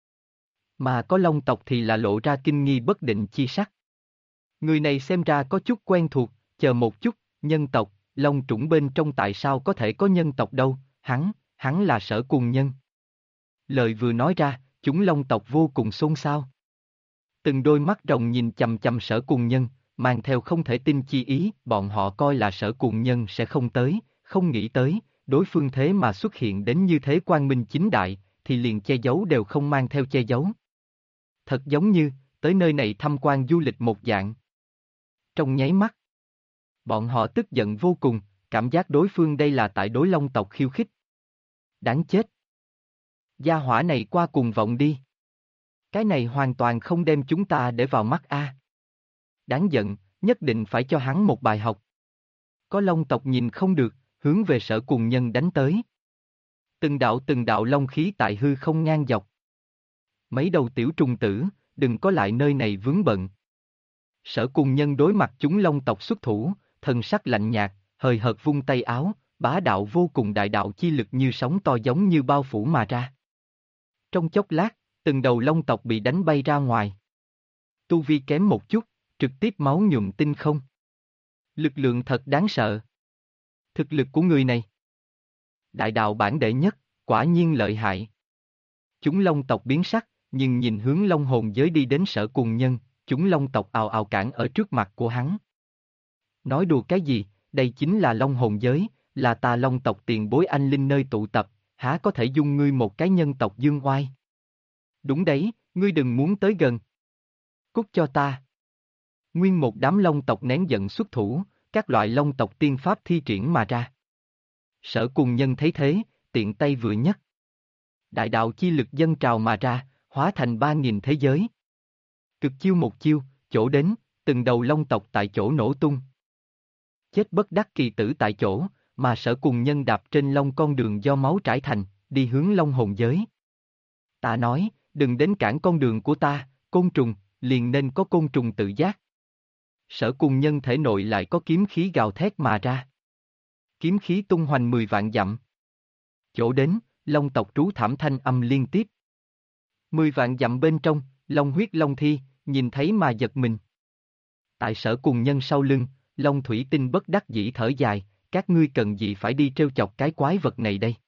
Mà có long tộc thì là lộ ra kinh nghi bất định chi sắc. Người này xem ra có chút quen thuộc, chờ một chút, nhân tộc, long trũng bên trong tại sao có thể có nhân tộc đâu, hắn là Sở Cùng Nhân. Lời vừa nói ra, chúng long tộc vô cùng xôn xao. Từng đôi mắt rồng nhìn chằm chằm Sở Cùng Nhân, mang theo không thể tin chi ý, bọn họ coi là Sở Cùng Nhân sẽ không tới, không nghĩ tới, đối phương thế mà xuất hiện đến như thế quang minh chính đại, thì liền che giấu đều không mang theo che giấu. Thật giống như, tới nơi này tham quan du lịch một dạng. Trong nháy mắt, bọn họ tức giận vô cùng, cảm giác đối phương đây là tại đối long tộc khiêu khích. Đáng chết. Gia hỏa này qua cùng vọng đi. Cái này hoàn toàn không đem chúng ta để vào mắt a. Đáng giận, nhất định phải cho hắn một bài học. Có long tộc nhìn không được, hướng về Sở Cùng Nhân đánh tới. Từng đạo long khí tại hư không ngang dọc. Mấy đầu tiểu trùng tử, đừng có lại nơi này vướng bận. Sở Cùng Nhân đối mặt chúng long tộc xuất thủ, thần sắc lạnh nhạt, hời hợt vung tay áo, bá đạo vô cùng đại đạo chi lực như sóng to giống như bao phủ mà ra. Trong chốc lát, từng đầu long tộc bị đánh bay ra ngoài. Tu vi kém một chút, trực tiếp máu nhuộm tinh không. Lực lượng thật đáng sợ. Thực lực của người này. Đại đạo bản đệ nhất, quả nhiên lợi hại. Chúng long tộc biến sắc, nhưng nhìn hướng long hồn giới đi đến Sở Cùng Nhân, Chúng long tộc ào ào cản ở trước mặt của hắn. Nói đùa cái gì, đây chính là long hồn giới, là ta long tộc tiền bối anh linh nơi tụ tập, há có thể dung ngươi một cái nhân tộc dương oai. Đúng đấy, ngươi đừng muốn tới gần. Cút cho ta. Nguyên một đám long tộc nén giận xuất thủ, các loại long tộc tiên pháp thi triển mà ra. Sở Cùng Nhân thấy thế, tiện tay vừa nhấc. Đại đạo chi lực dâng trào mà ra, hóa thành 3.000 thế giới. Cực chiêu một chiêu, chỗ đến, từng đầu long tộc tại chỗ nổ tung. Chết bất đắc kỳ tử tại chỗ, mà Sở Cùng Nhân đạp trên long con đường do máu trải thành, đi hướng long hồn giới. Ta nói, đừng đến cản con đường của ta, côn trùng, liền nên có côn trùng tự giác. Sở Cùng Nhân thể nội lại có kiếm khí gào thét mà ra. Kiếm khí tung hoành 10 vạn dặm. Chỗ đến, long tộc trú thảm thanh âm liên tiếp. 10 vạn dặm bên trong, long huyết long thi, nhìn thấy mà giật mình. Tại Sở Cùng Nhân sau lưng, long thủy tinh bất đắc dĩ thở dài, các ngươi cần gì phải đi trêu chọc cái quái vật này đây?